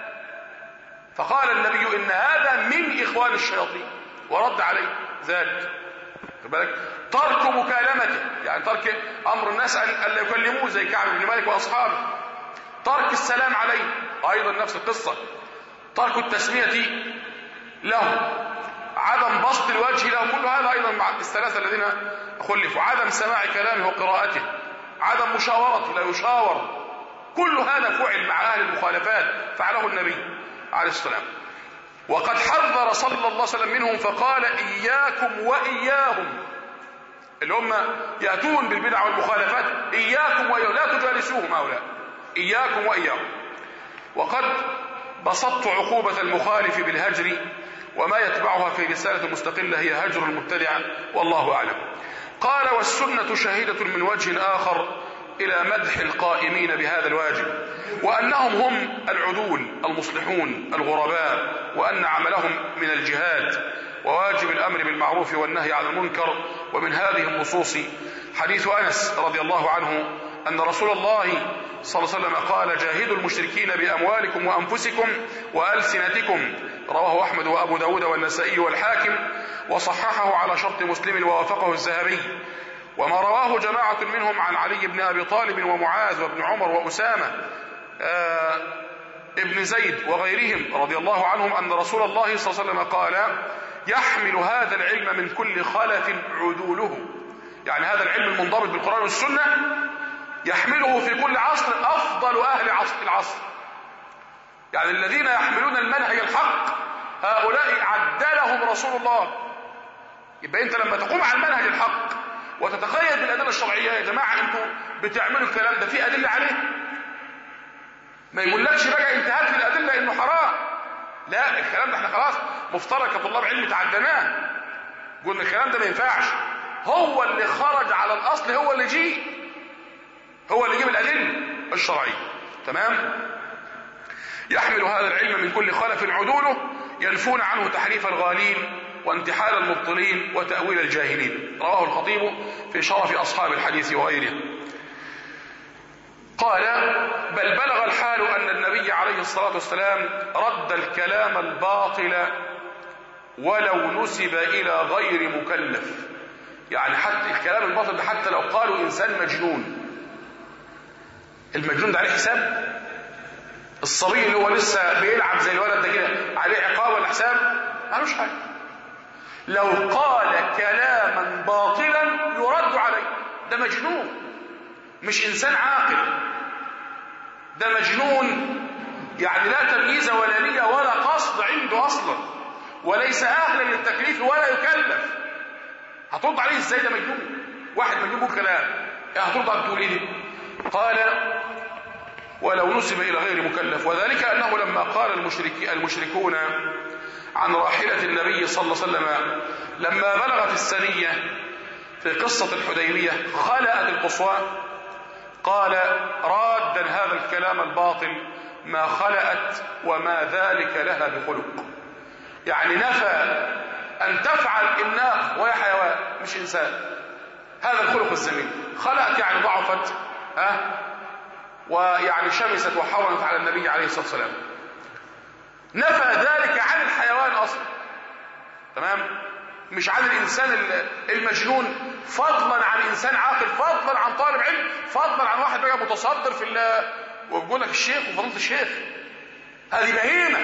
فقال النبي: إن هذا من إخوان الشياطين، ورد عليه ذلك. بالك ترك مكالمته، يعني ترك أمر الناس أن لا يكلموه زي كعب بن مالك وأصحابه، ترك السلام عليه أيضا نفس القصة، ترك التسمية له، عدم بسط الوجه له، كل هذا أيضا مع الثلاثة الذين خلفوا، عدم سماع كلامه وقراءته، عدم مشاورته لا يشاور، كل هذا فعل مع أهل المخالفات، فعله النبي عليه السلام. وقد حذر صلى الله عليه وسلم منهم فقال: إياكم وإياهم، اللي هم يأتون بالبدع والمخالفات، إياكم وإياهم، لا تجالسوهم هؤلاء، إياكم وإياهم. وقد بسطت عقوبة المخالف بالهجر وما يتبعها في رسالة مستقلة هي هجر المبتدع، والله أعلم. قال: والسنة شاهدة من وجه آخر إلى مدح القائمين بهذا الواجب، وأنهم هم العدول المصلحون الغرباء، وأن عملهم من الجهاد وواجب الأمر بالمعروف والنهي عن المنكر. ومن هذه النصوص حديث أنس رضي الله عنه أن رسول الله صلى الله عليه وسلم قال: جاهدوا المشركين بأموالكم وأنفسكم وألسنتكم، رواه أحمد وأبو داود والنسائي والحاكم، وصححه على شرط مسلم ووافقه الذهبي. وما رواه جماعة منهم عن علي بن أبي طالب ومعاذ وابن عمر وأسامة آه ابن زيد وغيرهم رضي الله عنهم أن رسول الله صلى الله عليه وسلم قال: يحمل هذا العلم من كل خلف عدوله، يعني هذا العلم المنضبط بالقرآن والسنة يحمله في كل عصر أفضل أهل عصر العصر، يعني الذين يحملون المنهج الحق هؤلاء عدلهم رسول الله. يبقى أنت لما تقوم على المنهج الحق وتتقيد بالأدلة الشرعية، يا جماعة أنتوا بتعملوا الكلام ده في أدلة عليه؟ ما يقولكش بقى انت هات لي الأدلة إنه حرام. لا، الكلام ده احنا خلاص مفترض كطلاب علم تعدناه، قلنا الكلام ده ما ينفعش. هو اللي خرج على الأصل، هو اللي جي هو اللي يجيب الأدلة الشرعية. تمام؟ يحمل هذا العلم من كل خلف عدوله، ينفون عنه تحريف الغالين وانتحال المبطلين وتأويل الجاهلين. رواه الخطيب في شرف أصحاب الحديث وغيره. قال: بل بلغ الحال أن النبي عليه الصلاة والسلام رد الكلام الباطل ولو نسب إلى غير مكلف. يعني حتى الكلام الباطل ده حتى لو قالوا إنسان مجنون، المجنون ده عليه حساب؟ الصبي اللي هو لسه بيلعب زي الولد ده كده عليه عقاب ولا حساب؟ مالوش حاجة. لو قال كلاما باطلا يرد عليه. ده مجنون، مش إنسان عاقل، ده مجنون، يعني لا تمييز ولا نية ولا قصد عنده أصلا، وليس أهلا للتكليف ولا يكلف. هترد عليه ازاي؟ ده مجنون، واحد مجنون بيقول كلام، هترد عليه تقول ايه؟ قال: ولو نسب إلى غير مكلف. وذلك أنه لما قال المشرك المشركون عن راحلة النبي صلى الله عليه وسلم لما بلغت السنية في قصة الحديبية خلأت القصوى، قال رادا هذا الكلام الباطل: ما خلأت وما ذلك لها بخلق. يعني نفى أن تفعل الناقة وهي حيوان مش إنسان، هذا الخلق الذميم. خلأت يعني ضعفت، ها، ويعني شمست وحرمت على النبي عليه الصلاة والسلام. نفى ذلك عن الحيوان أصلا. تمام؟ مش عن الإنسان المجنون، فضلا عن إنسان عاقل، فضلا عن طالب علم، فضلا عن واحد بقى متصدر في الله وبيقول لك الشيخ وفضيلة الشيخ. هذه بهيمة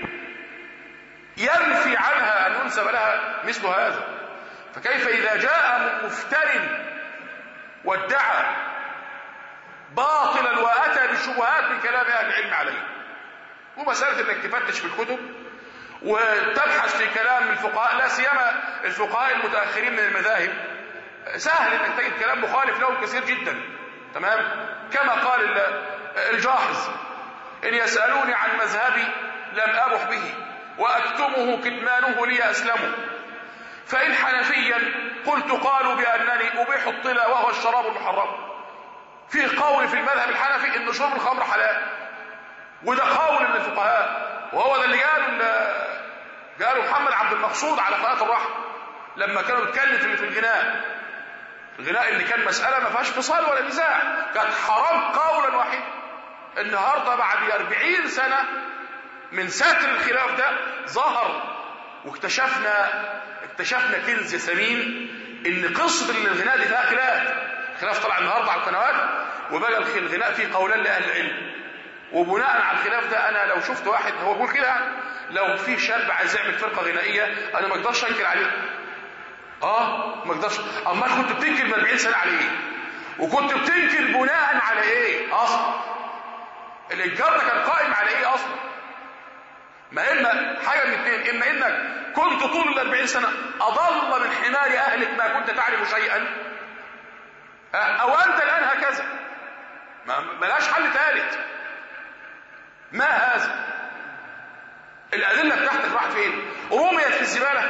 ينفي عنها أن ينسب لها مثل هذا. فكيف إذا جاء مفتر وادعى باطلا وأتى بشبهات من كلام أهل العلم عليه؟ ومسألة أنك تفتش في الكتب وتبحث في كلام الفقهاء، لا سيما الفقهاء المتأخرين من المذاهب، سهل أنك تجد كلام مخالف لهم كثير جدا. تمام؟ كما قال الجاحظ: إن يسألوني عن مذهبي لم أبح به وأكتمه كتمانه لي أسلم، فإن حنفيا قلت قالوا بأنني أبيح الطلا وهو الشراب المحرم. في قول في المذهب الحنفي إن شرب الخمر حلال، وده قول من الفقهاء، وهو ده اللي قالوا قالوا محمد عبد المقصود على قناة الرحمة لما كانوا يتكلم في الغناء، الغناء اللي كان مسألة ما فيهاش فصال ولا نزاع، كانت حرام قولا واحدا. النهارده بعد أربعين سنة من ستر الخلاف ده ظهر واكتشفنا اكتشفنا كنز ثمين، ان قصة الغناء دي فيها خلاف. خلاف طلع النهارده على القنوات، وبقى الغناء فيه قولان لأهل العلم. وبناء على الخلاف ده انا لو شفت واحد هو بيقول كده، لو في شاب عايز يعمل فرقه غنائيه انا ما اقدرش انكر عليه. اه ما اقدرش. اما كنت بتنكر من أربعين سنة على ايه؟ وكنت بتنكر بناء على ايه اصلا؟ الانكار ده كان قائم على ايه اصلا؟ ما اما حاجه من اثنين، اما انك كنت طول الأربعين سنة اضل من حمار اهلك ما كنت تعرف شيئا، او انت الان هكذا. ما ملاش حل ثالث. ما هذا؟ الأدلة بتاعتك راحت فين؟ رميت في الزبالة؟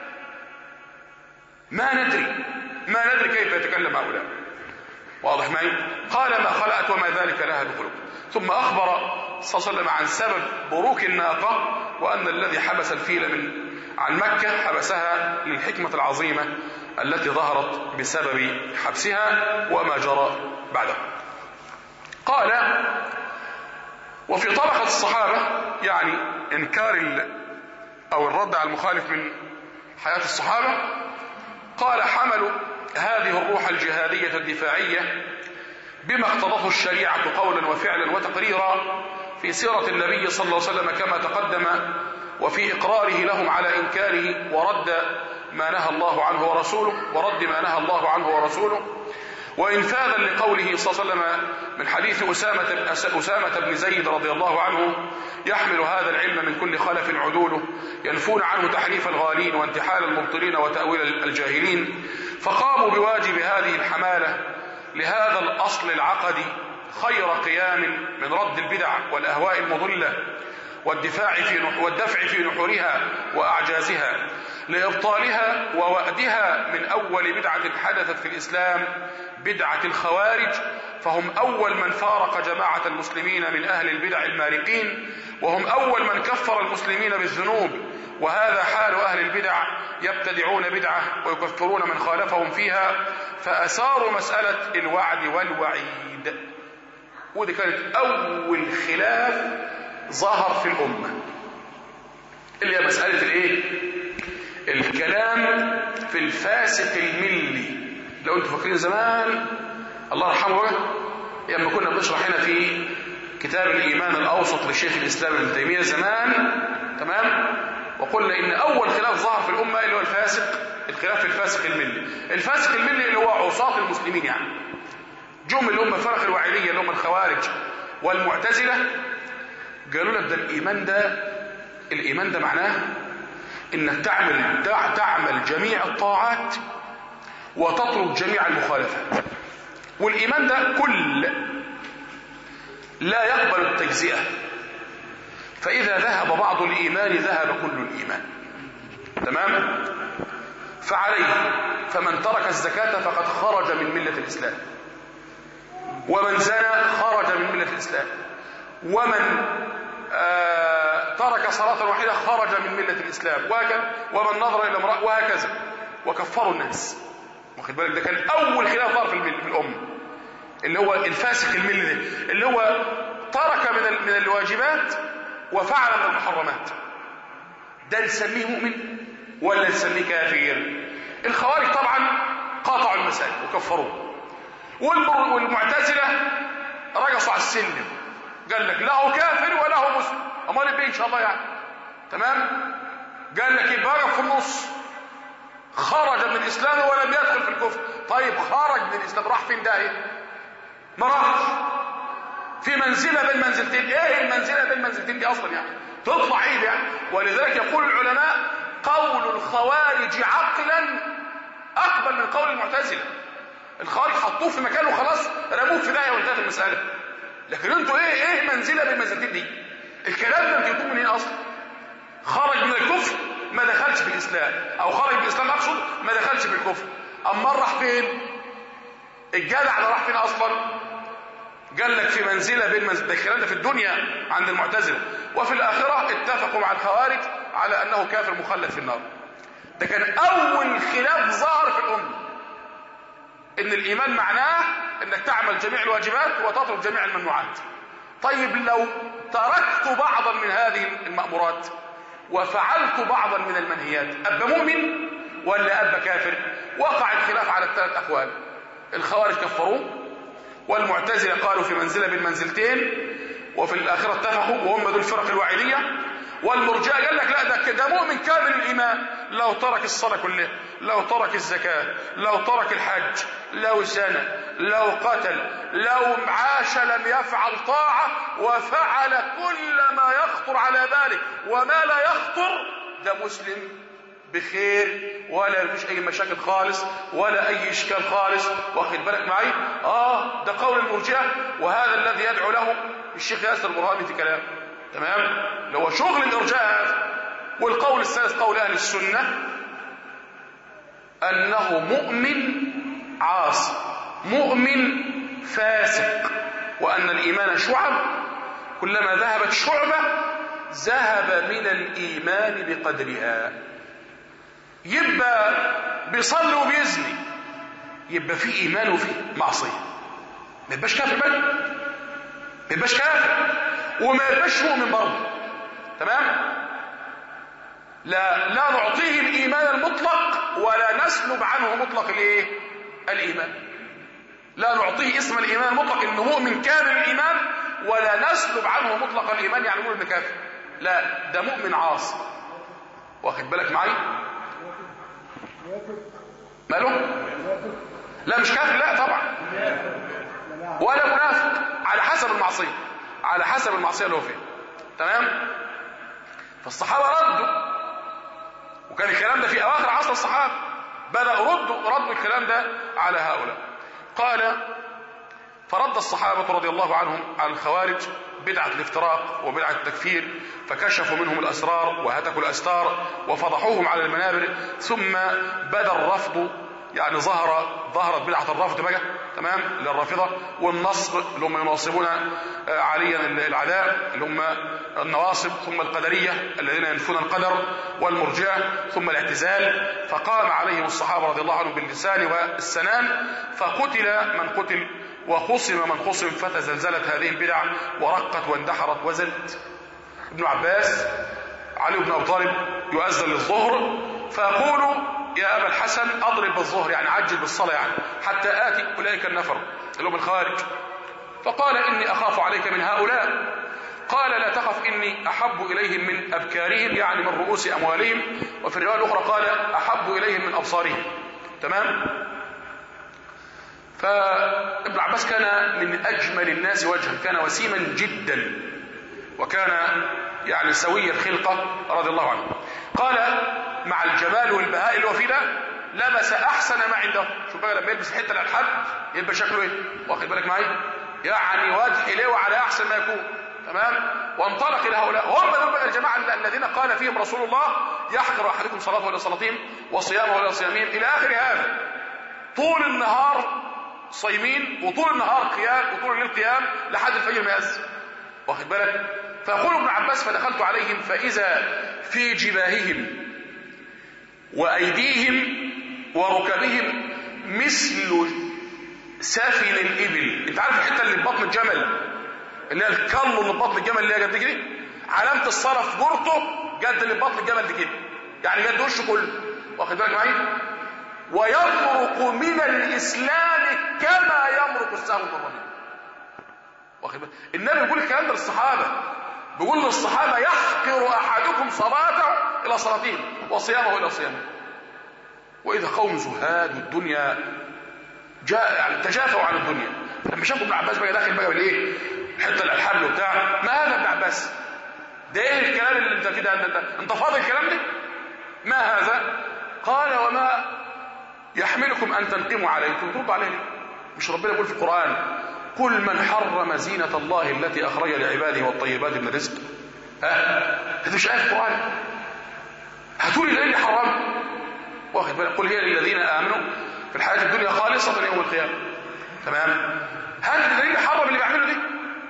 ما ندري ما ندري كيف يتكلم هؤلاء. واضح معي؟ قال: ما خلأت وما ذلك لها بخلق. ثم أخبر صلى الله عليه وسلم عن سبب بروك الناقة، وأن الذي حبس الفيل من عن مكة حبسها للحكمة العظيمة التي ظهرت بسبب حبسها وما جرى بعده. قال: وفي طبقة الصحابة، يعني إنكار أو الرد على المخالف من حياة الصحابة، قال: حملوا هذه الروح الجهادية الدفاعية بما اقتضته الشريعة قولا وفعلا وتقريرا في سيرة النبي صلى الله عليه وسلم كما تقدم، وفي إقراره لهم على إنكاره ورد ما نهى الله عنه ورسوله ورد ما نهى الله عنه ورسوله، وإنفاذا لقوله صلى الله عليه وسلم من حديث أسامة, أسامة بن زيد رضي الله عنه: يحمل هذا العلم من كل خلف عدوله، ينفون عنه تحريف الغالين وانتحال المبطلين وتأويل الجاهلين. فقاموا بواجب هذه الحمالة لهذا الأصل العقدي خير قيام من رد البدع والأهواء المضلة والدفاع في والدفع في نحورها وأعجازها لإبطالها ووأدها من أول بدعة حدثت في الإسلام بدعة الخوارج، فهم أول من فارق جماعة المسلمين من أهل البدع المارقين، وهم أول من كفر المسلمين بالذنوب. وهذا حال أهل البدع، يبتدعون بدعة ويكفرون من خالفهم فيها، فأثاروا مسألة الوعد والوعيد. ودي كانت أول خلاف ظهر في الأمة، اللي هي مسألة الايه؟ الكلام في الفاسق الملي. لو انتم فاكرين زمان الله يرحمه بقى لما كنا بنشرح هنا في كتاب الإيمان الأوسط للشيخ الإسلام ابن تيمية زمان، تمام، وقلنا إن أول خلاف ظهر في الأمة اللي هو الفاسق، الخلاف في الفاسق الملي. الفاسق الملي اللي هو عصاة المسلمين، يعني جم اللي هم فرق الوعيدية اللي هم الخوارج والمعتزلة، قالوا لك ده الإيمان ده الإيمان ده معناه إنك تعمل تعمل جميع الطاعات وتترك جميع المخالفات. والإيمان ده كل لا يقبل التجزئة، فإذا ذهب بعض الإيمان ذهب كل الإيمان، تمام؟ فعليه فمن ترك الزكاة فقد خرج من ملة الإسلام، ومن زنى خرج من ملة الإسلام، ومن آه ترك صلاة واحدة خرج من ملة الإسلام، وهكذا، ومن نظر إلى امرأة، وهكذا، وكفروا الناس. واخد بالك؟ ده كان أول خلاف ظهر في الأمة، اللي هو الفاسق الملي ده، اللي هو ترك من من الواجبات وفعل من المحرمات. ده نسميه مؤمن ولا نسميه كافر؟ الخوارج طبعا قاطعوا المسائل وكفروه، والمعتزلة رقصوا على السلم، قال لك لا هو كافر ولا هو مسلم، امال ايه ان شاء الله يعني، تمام؟ قال لك يبقى في النص، خرج من الاسلام ولم يدخل في الكفر. طيب خرج من الاسلام راح فين؟ ده ايه؟ ما راحش في منزله بين منزلتين. ايه المنزله بين منزلتين دي اصلا يعني؟ تطلع ايه يعني؟ ولذلك يقول العلماء قول الخوارج عقلا اقبل من قول المعتزله. الخوارج حطوه في مكانه خلاص، رموه في داهيه وانتهت المساله. لكن انتوا ايه ايه منزله بين منزلتين دي؟ الكلام ده بيكون منين اصلا؟ خرج من الكفر ما دخلش في الاسلام، او خرج من الاسلام اقصد ما دخلش في الكفر. اما راح فين؟ الجدع ده راح فين اصلا؟ قال لك في منزله بين منزلتين. الكلام ده في الدنيا عند المعتزله، وفي الاخره اتفقوا مع الخوارج على انه كافر مخلد في النار. ده كان اول خلاف ظهر في الامه، ان الايمان معناه انك تعمل جميع الواجبات وتترك جميع الممنوعات. طيب لو تركت بعضا من هذه المأمورات وفعلت بعضا من المنهيات، أبقى مؤمن ولا أبقى كافر؟ وقع الخلاف على الثلاث أقوال. الخوارج كفروه، والمعتزلة قالوا في منزلة بالمنزلتين، وفي الآخرة اتفقوا وهم دول الفرق الوعيدية. والمرجئة قال لك لا ده ده مؤمن كامل الإيمان لو ترك الصلاة كلها، لو ترك الزكاة، لو ترك الحج، لو زنى، لو قتل، لو عاش لم يفعل طاعة، وفعل كل ما يخطر على ذلك وما لا يخطر، ده مسلم بخير ولا مفيش اي مشاكل خالص ولا اي اشكال خالص. واخد بالك معي؟ اه ده قول المرجئة، وهذا الذي يدعو له الشيخ ياسر البرهامي في كلامه، تمام؟ اللي هو شغل الارجاء هذا. والقول الثالث قول اهل السنة انه مؤمن عاصي، مؤمن فاسق، وان الايمان شعب، كلما ذهبت شعبة ذهب من الايمان بقدرها. يبقى بيصلي وبيزني، يبقى في ايمان وفي معصيه، ما يبقاش كافر بقى، ما يبقاش كافر وما يبقاش مؤمن برضه، تمام؟ لا لا نعطيه الايمان المطلق ولا نسلب عنه مطلق الايه؟ الايمان. لا نعطيه اسم الايمان المطلق انه مؤمن كامل الايمان، ولا نسلب عنه مطلق الايمان يعني نقول انه كافر، لا ده مؤمن عاصي. واخد بالك معي؟ ماله؟ لا مش كافر، لا طبعا، ولا منافق، على حسب المعصيه، على حسب المعصيه اللي هو فيها، تمام؟ فالصحابه ردوا، وكان الكلام ده في اواخر عصر الصحابه، بدأوا ردوا ردوا الكلام ده على هؤلاء. قال: فرد الصحابة رضي الله عنهم على الخوارج بدعة الافتراق وبدعة التكفير، فكشفوا منهم الأسرار وهتكوا الأستار وفضحوهم على المنابر، ثم بدا الرفض، يعني ظهر ظهرت بدعة الرفض بقى تمام للرافضة، والنصب اللي هم يناصبون عليا العداء اللي هم النواصب، ثم القدرية الذين ينفون القدر، والمرجئة، ثم الاعتزال. فقام عليهم الصحابة رضي الله عنهم باللسان والسنان، فقتل من قتل وخصم من خصم، فتزلزلت هذه البدع ورقت واندحرت وزلت. ابن عباس علي بن ابي طالب يؤذن للظهر، فيقول: يا ابا الحسن اضرب بالظهر، يعني عجل بالصلاه، يعني حتى اتي اولئك النفر اللي هم الخوارج. فقال: اني اخاف عليك من هؤلاء. قال: لا تخف، اني احب اليهم من ابكارهم، يعني من رؤوس اموالهم، وفي الروايه الاخرى قال: احب اليهم من ابصارهم. تمام. فابن عباس كان من اجمل الناس وجها، كان وسيما جدا، وكان يعني سوي الخلقه رضي الله عنه. قال: مع الجمال والبهاء اللي هو فيه ده لبس احسن ما عنده. شوف بقى لما يلبس حته للحد يبقى شكله ايه؟ واخد بالك معايا؟ يعني وجه حلو على احسن ما يكون. تمام. وانطلق الى هؤلاء، هم دول بقى الجماعه الذين قال فيهم رسول الله: يحقر احدكم صلاته ولا صلاتهم وصيامه ولا صيامهم، الى اخر هذا. طول النهار صايمين، وطول النهار قيام، وطول الليل قيام لحد الفجر ما يأذن. واخد بالك؟ فيقول ابن عباس: فدخلت عليهم فاذا في جباههم وايديهم وركبهم مثل سافل الابل. انت عارف الحته اللي في بطن الجمل، اللي هي الكل اللي في بطن الجمل، اللي هي قد كده، علامه الصرف في جرته قد اللي في بطن الجمل دي كده، يعني قد وشه كله. واخد بالك معايا؟ ويمرق من الاسلام كما يمرق السهم من الرميم. واخد بالك؟ النبي بيقول الكلام ده للصحابه، بيقول للصحابه: يحقر احدكم صلاته الى صلاتهم وصيامه الى صيامه. واذا قوم زهاد والدنيا جاء يعني تجافوا عن الدنيا. لما شافوا ابن عباس بقى داخل بقى بالايه؟ حته الحبل وبتاع، ما هذا ابن عباس؟ ده ايه الكلام اللي انت كده؟ انت, انت فاضي الكلام ده؟ ما هذا؟ قال: وما يحملكم ان تنقموا عليكم؟ تردوا عليه. مش ربنا يقول في القران: قل من حرم زينة الله التي اخرج لعباده والطيبات من الرزق؟ ها؟ هذا مش آية في القران؟ هتقولي ده اللي حرمه؟ واخد بالك؟ قل هي للذين امنوا في الحياه الدنيا خالصه يوم القيامه. تمام. هل ده اللي حرم اللي بيعمله دي؟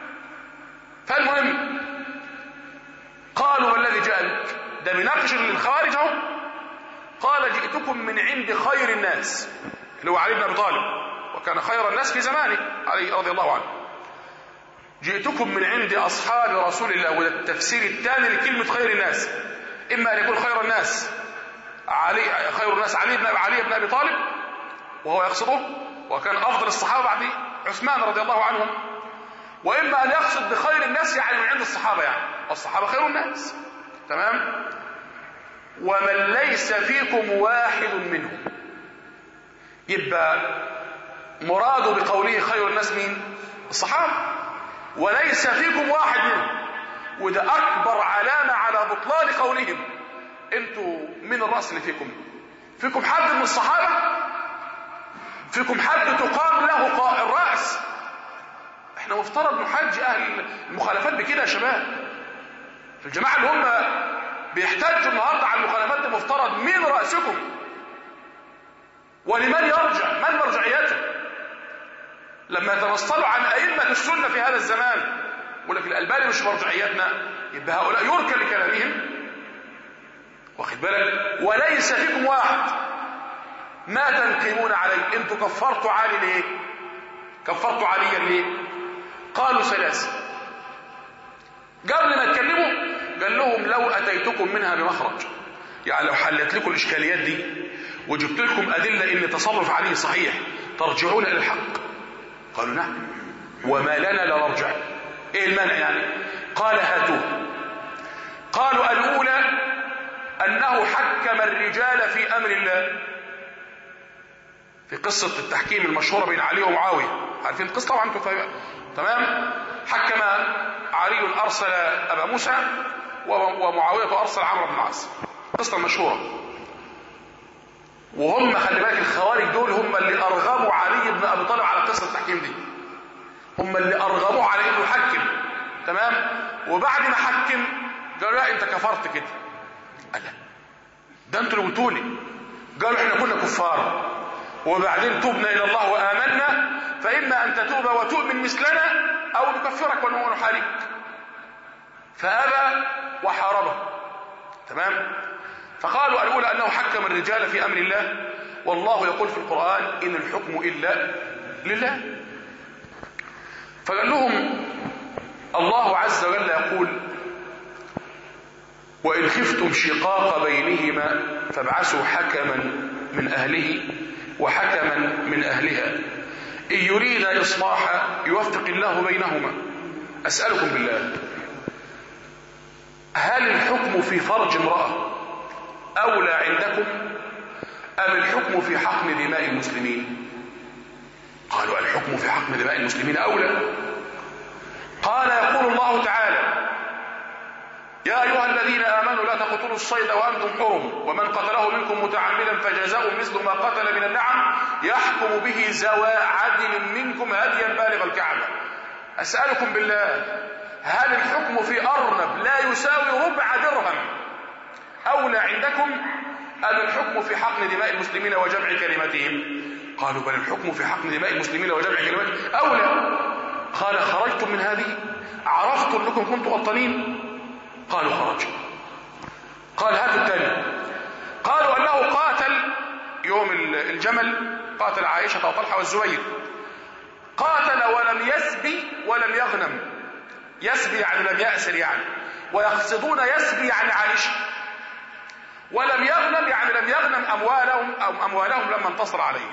فالمهم قالوا: ما الذي جاء؟ ده بيناقش الخوارج اهو. قال: جئتكم من عند خير الناس، اللي هو علي بن ابي طالب، وكان خير الناس في زمانه علي رضي الله عنه. جئتكم من عند اصحاب رسول الله. وده التفسير الثاني لكلمه خير الناس، اما ان يكون خير الناس علي، خير الناس علي بن علي بن ابي طالب وهو يقصده، وكان افضل الصحابه بعد عثمان رضي الله عنهم، واما ان يقصد بخير الناس يعني من عند الصحابه، يعني والصحابه خير الناس. تمام. ومن ليس فيكم واحد منهم، يبقى مراده بقوله خير الناس مين؟ الصحابه. وليس فيكم واحد منهم، وده اكبر علامه على بطلان قولهم. انتوا من الراس اللي فيكم؟ فيكم حد من الصحابه؟ فيكم حد تقام له الراس؟ احنا مفترض نحج اهل المخالفات بكده يا شباب. في الجماعه اللي هم بيحتاجوا النهارده على المخالفات دي، مفترض من راسكم؟ ولمن يرجع؟ من مرجعيته؟ لما يتنصلوا عن ائمه السنه في هذا الزمان ولكن الالباني مش مرجعيتنا، يبقى هؤلاء يركن لكلامهم. واخد بالك؟ وليس فيكم واحد. ما تنقمون عليه؟ انتوا كفرتوا علي ليه؟ كفرتوا عليا ليه؟ قالوا ثلاثه. قبل ما يتكلموا قال لهم: لو اتيتكم منها بمخرج، يعني لو حلت لكم الاشكاليات دي وجبت لكم ادله ان تصرف عليه صحيح، ترجعون الى الحق؟ قالوا: نعم. وما لنا لا نرجع. ايه المانع يعني؟ قال: هاتوه. قالوا: الاولى انه حكم الرجال في امر الله، في قصه التحكيم المشهوره بين علي ومعاويه، عارفين القصه طبعا انتم فاهمين. تمام. حكم علي ارسل ابا موسى ومعاويه ارسل عمرو بن العاص، القصه المشهوره. وهم خلي بالك الخوارج دول هم اللي ارغموا علي بن ابي طالب على قصه التحكيم دي، هم اللي ارغموه على انه يحكم. تمام. وبعد ما حكم قالوا لا انت كفرت كده. قال ده انتوا اللي قلتوا لي. قالوا احنا كنا كفار وبعدين تبنا الى الله وامنا، فاما ان تتوب وتؤمن مثلنا او نكفرك ونحاربك. فابى وحاربه. تمام. فقالوا الاولى انه حكم الرجال في امر الله، والله يقول في القرآن ان الحكم الا لله. فقال لهم الله عز وجل يقول وإن خفتم شقاق بينهما فابعثوا حكما من أهله وحكما من أهلها إن يريد إصلاحا يوفق الله بينهما. أسألكم بالله، هل الحكم في فرج امرأة أولى عندكم أم الحكم في حقن دماء المسلمين؟ قالوا الحكم في حقن دماء المسلمين أولى. قال يقول الله تعالى يا أيها الذين آمنوا لا تقتلوا الصيد وأنتم حرم ومن قتله منكم متعمدا فجزاء مثل ما قتل من النعم يحكم به ذوى عدل منكم هديا بالغ الكعبة. أسألكم بالله، هل الحكم في أرنب لا يساوي ربع درهم أولى عندكم أم الحكم في حقن دماء المسلمين وجمع كلمتهم؟ قالوا بل الحكم في حقن دماء المسلمين وجمع كلمتهم أولى. قال خرجتم من هذه؟ عرفتم أنكم كنتم غلطانين؟ قالوا خرج. قال هاتوا الثاني. قالوا أنه قاتل يوم الجمل، قاتل عائشة وطلحة والزبير، قاتل ولم يسبي ولم يغنم. يسبي يعني لم يأسر يعني، ويقصدون يسبي يعني عائشة، ولم يغنم يعني لم يغنم أموالهم أو أموالهم لما انتصر عليهم.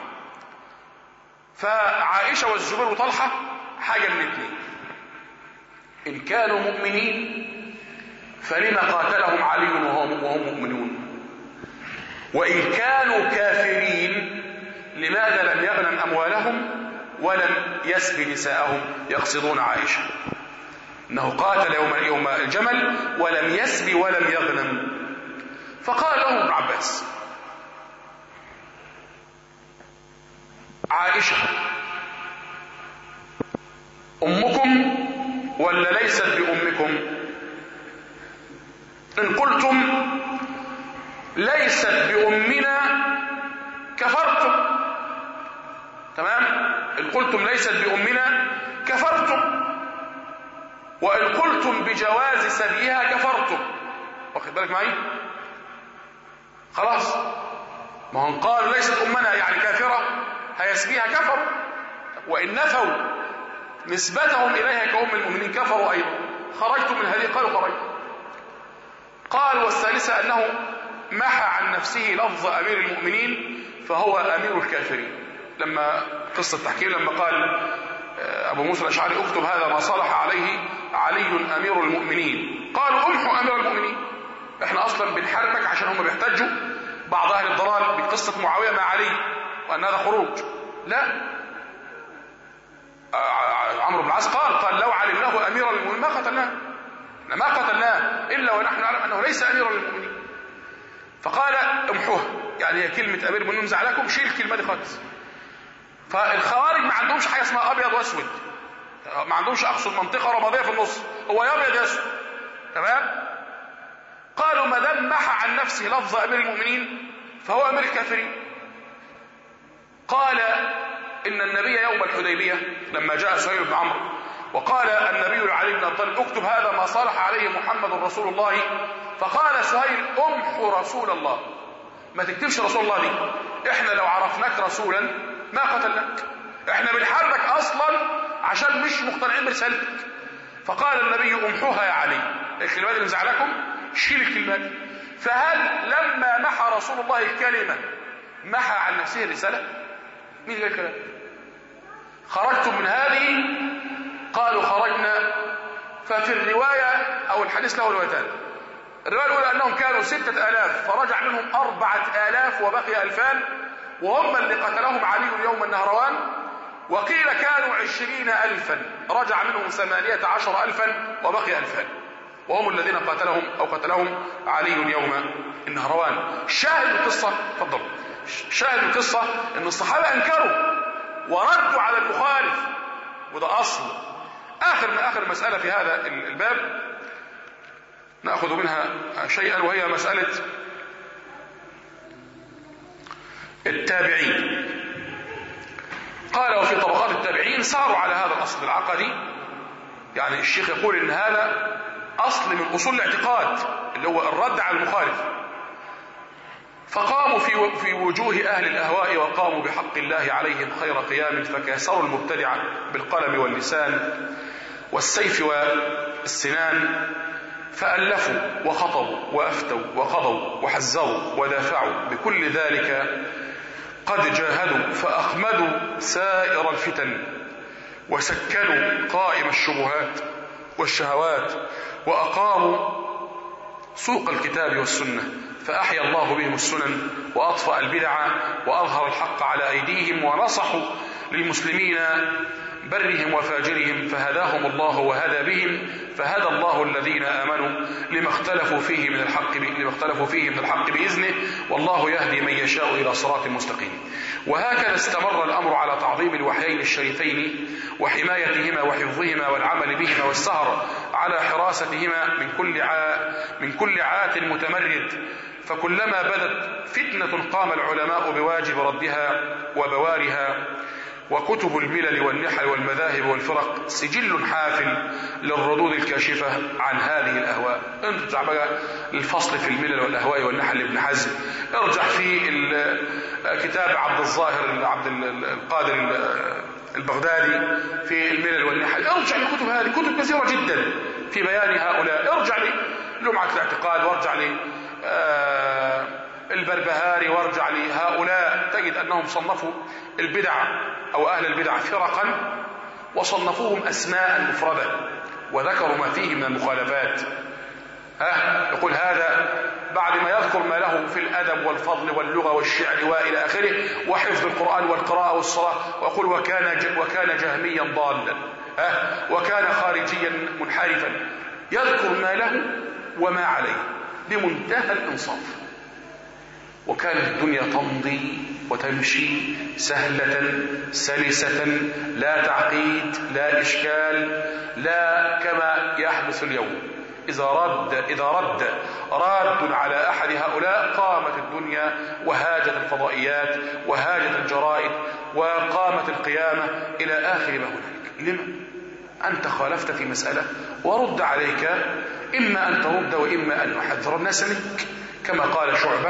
فعائشة والزبير وطلحة حاجة من اثنين، إن كانوا مؤمنين فلما قاتلهم علي وهم, وهم مؤمنون، وإن كانوا كافرين لماذا لم يغنم أموالهم ولم يسبي نساءهم؟ يقصدون عائشة، إنه قاتل يوم, يوم الجمل ولم يسبي ولم يغنم. فقال لهم ابن عباس عائشة أمكم ولا ليست بأمكم؟ إن قلتم ليست بأمنا كفرتم. تمام. إن قلتم ليست بأمنا كفرتم، وإن قلتم بجواز سبيها كفرتم. واخد بالك معي؟ خلاص، ما هم قالوا ليست أمنا يعني كافرة هيسبيها كفر، وإن نفوا نسبتهم إليها كأم المؤمنين كفروا أيضا. خرجتم من هذه؟ قالوا خرجت. قال والثالثة أنه محى عن نفسه لفظ أمير المؤمنين فهو أمير الكافرين. لما قصة التحكيم لما قال أبو موسى الأشعري اكتب هذا ما صلح عليه علي أمير المؤمنين، قالوا امحوا أمير المؤمنين، احنا أصلا بنحاربك عشان هم بيحتجوا بعض أهل الضلال بقصة معاوية مع علي وأن هذا خروج. لا، عمرو بن العاص قال قال لو علمناه أمير المؤمنين ما قتلناه، ما قتلناه إلا ونحن نعلم أنه ليس أمير المؤمنين. فقال امحوها، يعني هي كلمة أمير المؤمنين زعلكم، شيل الكلمة دي خالص. فالخوارج ما عندهمش حاجة اسمها أبيض وأسود، ما عندهمش أقصد منطقة رمادية في النص، هو يا أبيض يا أسود. تمام. قالوا ما دام محى عن نفسه لفظ أمير المؤمنين فهو أمير الكافرين. قال إن النبي يوم الحديبية لما جاء سهيل بن عمرو وقال النبي لعلي بن أبي طالب اكتب هذا ما صالح عليه محمد رسول الله، فقال سهيل امحو رسول الله، ما تكتبش رسول الله دي، احنا لو عرفناك رسولا ما قتلناك، احنا بنحاربك اصلا عشان مش مقتنعين برسالتك. فقال النبي امحوها يا علي، الكلمات اللي مزعلكم شيل الكلمات. فهل لما محى رسول الله الكلمة محى عن نفسه الرسالة؟ مين قال الكلام؟ خرجتم من هذه؟ قالوا خرجنا. ففي الرواية او الحديث له روايتان، الرواية الأولى أنهم كانوا ستة آلاف فرجع منهم أربعة آلاف وبقي ألفان، وهم اللي قتلهم علي يوم النهروان. وقيل كانوا عشرين ألفا رجع منهم ثمانية عشر ألفا وبقي ألفان، وهم الذين قتلهم أو قتلهم علي يوم النهروان. شاهد القصة، تفضل. شاهد القصة ان الصحابة انكروا وردوا على المخالف، وده اصل. اخر ما اخر مسألة في هذا الباب نأخذ منها شيئا، وهي مسألة التابعين. قال وفي طبقات التابعين ساروا على هذا الاصل العقدي. يعني الشيخ يقول ان هذا اصل من اصول الاعتقاد اللي هو الرد على المخالف. فقاموا في في وجوه اهل الاهواء وقاموا بحق الله عليهم خير قيام، فكاسروا المبتدعه بالقلم واللسان والسيف والسنان، فألفوا وخطبوا وأفتوا وقضوا وحذروا ودافعوا بكل ذلك. قد جاهدوا فأخمدوا سائر الفتن، وسكنوا قائم الشبهات والشهوات، وأقاموا سوق الكتاب والسنة، فأحيا الله بهم السنن وأطفأ البدع وأظهر الحق على أيديهم، ونصحوا للمسلمين برهم وفاجرهم، فهداهم الله وهدى بهم، فهدى الله الذين آمنوا لما اختلفوا فيه من الحق لما اختلفوا فيه من الحق بإذنه، والله يهدي من يشاء إلى صراط مستقيم. وهكذا استمر الأمر على تعظيم الوحيين الشريفين وحمايتهما وحفظهما والعمل بهما والسهر على حراستهما من كل عا من كل عات متمرد. فكلما بدت فتنة قام العلماء بواجب ردها وبوارها، وكتب الملل والنحل والمذاهب والفرق سجل حافل للردود الكاشفة عن هذه الأهواء. ارجع بقى الفصل في الملل والأهواء والنحل لابن حزم، ارجع في كتاب عبد الظاهر عبد القادر البغدادي في الملل والنحل، ارجع لكتب هذه، كتب كثيرة جدا في بيان هؤلاء. ارجع للمعة الاعتقاد، وارجع لي آه البربهاري، وارجع لهؤلاء، تجد أنهم صنفوا البدع أو أهل البدع فرقا، وصنفوهم أسماء مفردة، وذكروا ما فيه من المخالفات. ها يقول هذا بعد ما يذكر ما له في الأدب والفضل واللغة والشعر وإلى آخره، وحفظ القرآن والقراءة والصلاة، ويقول وكان وكان جهميا ضالا، ها وكان خارجيا منحرفا، يذكر ما له وما عليه بمنتهى الإنصاف. وكانت الدنيا تمضي وتمشي سهلة سلسة، لا تعقيد لا إشكال، لا كما يحدث اليوم. إذا رد إذا رد راد على أحد هؤلاء قامت الدنيا وهاجت الفضائيات وهاجت الجرائد وقامت القيامة إلى آخر ما هنالك. لما؟ أنت خالفت في مسألة ورد عليك، إما أن ترد وإما أن نحذر الناس منك، كما قال شعبة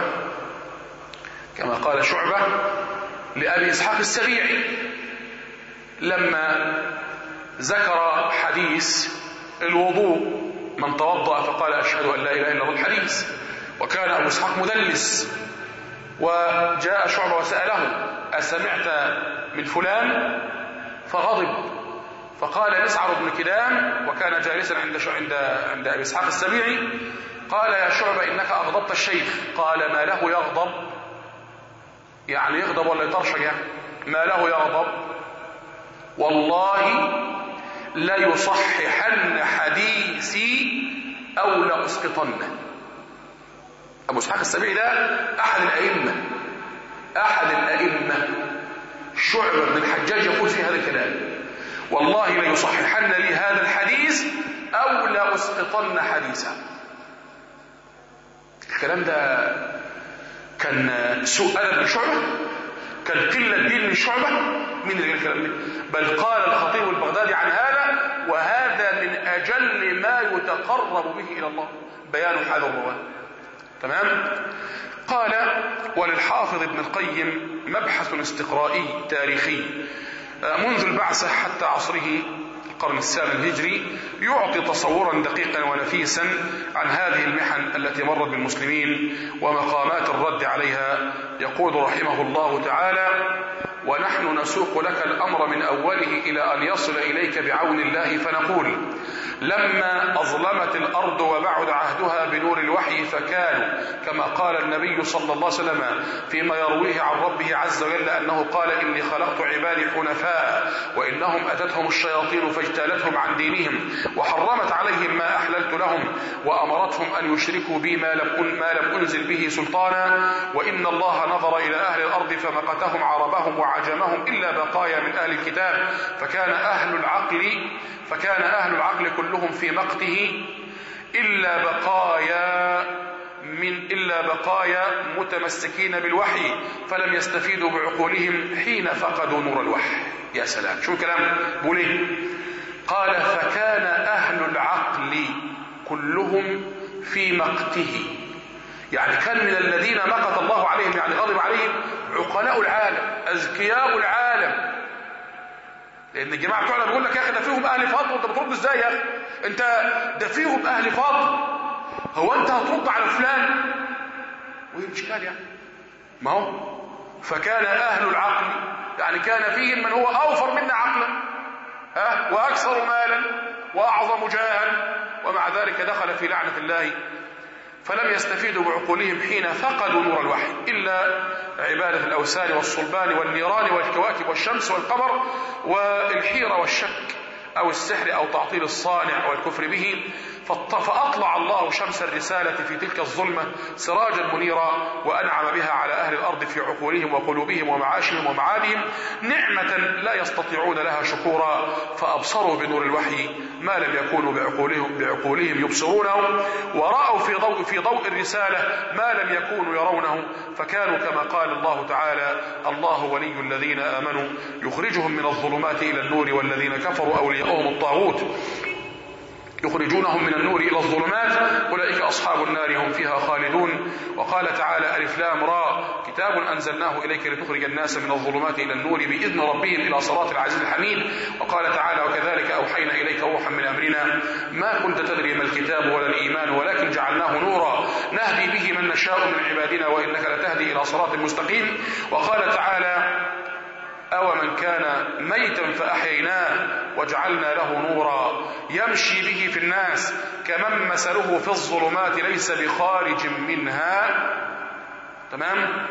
كما قال شعبة لأبي إسحاق السبيعي لما ذكر حديث الوضوء: من توضأ فقال أشهد أن لا إله إلا الله، الحديث. وكان أبو إسحاق مدلس، وجاء شعبة وسأله: أسمعت من فلان؟ فغضب، فقال مسعر بن كدام، وكان جالسا عند عند عند أبي إسحاق السبيعي، قال: يا شعبة إنك أغضبت الشيخ. قال: ما له يغضب؟ يعني يغضب ولا يطرشق؟ يعني ما له يغضب؟ والله لا يصححن حديثي أو لأسقطنه. أبو إسحاق السبيعي ده أحد الأئمة أحد الأئمة شعبة بن الحجاج يقول في هذا الكلام: والله لا يصححن لي هذا الحديث أو لأسقطن حديثه. الكلام ده كان سوء أدب من شعبة؟ كان قلة دين من شعبة؟ من اللي قال الكلام ده؟ بل قال الخطيب البغدادي عن هذا: وهذا من أجل ما يتقرب به إلى الله، بيان حال الرواه. تمام؟ قال: وللحافظ ابن القيم مبحث استقرائي تاريخي منذ البعثة حتى عصره القرن الثامن الهجري، يعطي تصورا دقيقا ونفيسا عن هذه المحن التي مرت بالمسلمين ومقامات الرد عليها. يقول رحمه الله تعالى: ونحن نسوق لك الأمر من أوله إلى أن يصل إليك بعون الله، فنقول: لما أظلمت الأرض وبعد عهدها بنور الوحي فكانوا كما قال النبي صلى الله عليه وسلم فيما يرويه عن ربه عز وجل أنه قال إني خلقت عبادي حنفاء وإنهم أتتهم الشياطين فاجتالتهم عن دينهم وحرمت عليهم ما أحللت لهم وأمرتهم أن يشركوا بي ما لم ما لم أنزل به سلطانا وإن الله نظر إلى أهل الأرض فمقتهم عربهم وعجمهم إلا بقايا من أهل الكتاب فكان أهل العقل فكان أهل العقل كلهم في مقته إلا بقايا من إلا بقايا متمسكين بالوحي فلم يستفيدوا بعقولهم حين فقدوا نور الوحي. يا سلام، شو الكلام بقول ايه؟ قال فكان أهل العقل كلهم في مقته، يعني كان من الذين مقت الله عليهم يعني غضب عليهم عقلاء العالم أذكياء العالم. لأن الجماعة بتوعنا بيقول لك يا أخي ده فيهم أهل فضل، وأنت بترد إزاي يا أخي؟ أنت ده فيهم أهل فضل، هو أنت هترد على فلان؟ وهي مش كان يعني ما هو فكان أهل العقل يعني كان فيهم من هو أوفر منا عقلا ها وأكثر مالا وأعظم جاها ومع ذلك دخل في لعنة الله فلم يستفيدوا بعقولهم حين فقدوا نور الوحي إلا عبادة الأوثان والصلبان والنيران والكواكب والشمس والقمر والحيرة والشك أو السحر أو تعطيل الصانع والكفر به. فأطلع الله شمس الرسالة في تلك الظلمة سراجا منيرا وأنعم بها على أهل الأرض في عقولهم وقلوبهم ومعاشهم ومعادهم نعمة لا يستطيعون لها شكورا فأبصروا بنور الوحي ما لم يكونوا بعقولهم, بعقولهم يبصرونه ورأوا في ضوء, في ضوء الرسالة ما لم يكونوا يرونه فكانوا كما قال الله تعالى الله ولي الذين آمنوا يخرجهم من الظلمات إلى النور والذين كفروا أولياؤهم الطاغوت يخرجونهم من النور إلى الظلمات أولئك أصحاب النار هم فيها خالدون. وقال تعالى ألف لام را كتاب أنزلناه إليك لتخرج الناس من الظلمات إلى النور بإذن ربهم إلى صراط العزيز الحميد. وقال تعالى وكذلك أوحينا إليك روحا من أمرنا ما كنت تدري ما الكتاب ولا الإيمان ولكن جعلناه نورا نهدي به من نشاء من عبادنا وإنك لتهدي إلى صراط مستقيم. وقال تعالى أو من كان ميتا فأحييناه وجعلنا له نورا يمشي به في الناس كمن مثله في الظلمات ليس بخارج منها. تمام.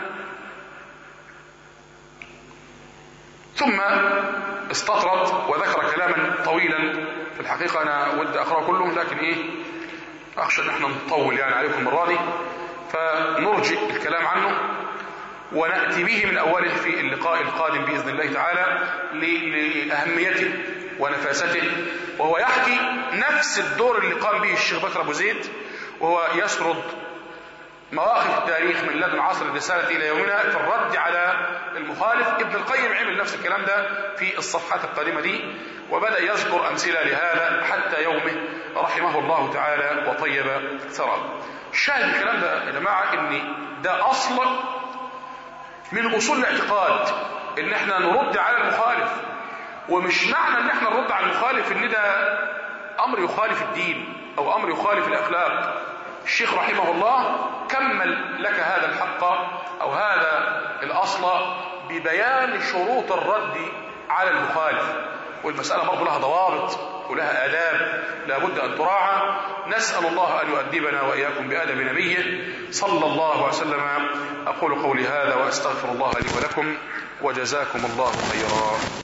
ثم استطرد وذكر كلاما طويلا في الحقيقة أنا ودي أقرأ كله لكن إيه أخشى أن احنا نطول يعني عليكم المرة دي فنرجئ الكلام عنه ونأتي به من أوله في اللقاء القادم بإذن الله تعالى لأهميته ونفاسته. وهو يحكي نفس الدور اللي قام به الشيخ بكر أبو زيد وهو يسرد مواقف التاريخ من لدن عصر الرسالة إلى يومنا في الرد على المخالف. ابن القيم عمل نفس الكلام ده في الصفحات القادمة دي وبدأ يذكر أمثلة لهذا حتى يومه رحمه الله تعالى وطيب ثراه. شاهد الكلام ده يا جماعة إن ده أصل من أصول الاعتقاد إن احنا نرد على المخالف. ومش معنى إن احنا نرد على المخالف إن ده أمر يخالف الدين أو أمر يخالف الأخلاق. الشيخ رحمه الله كمل لك هذا الحق أو هذا الأصل ببيان شروط الرد على المخالف. والمسألة برضو لها ضوابط ولها آداب لا بد أن تراعى. نسأل الله أن يؤدبنا وإياكم بأدب نبيه صلى الله عليه وسلم. أقول قولي هذا وأستغفر الله لي ولكم وجزاكم الله خيرا.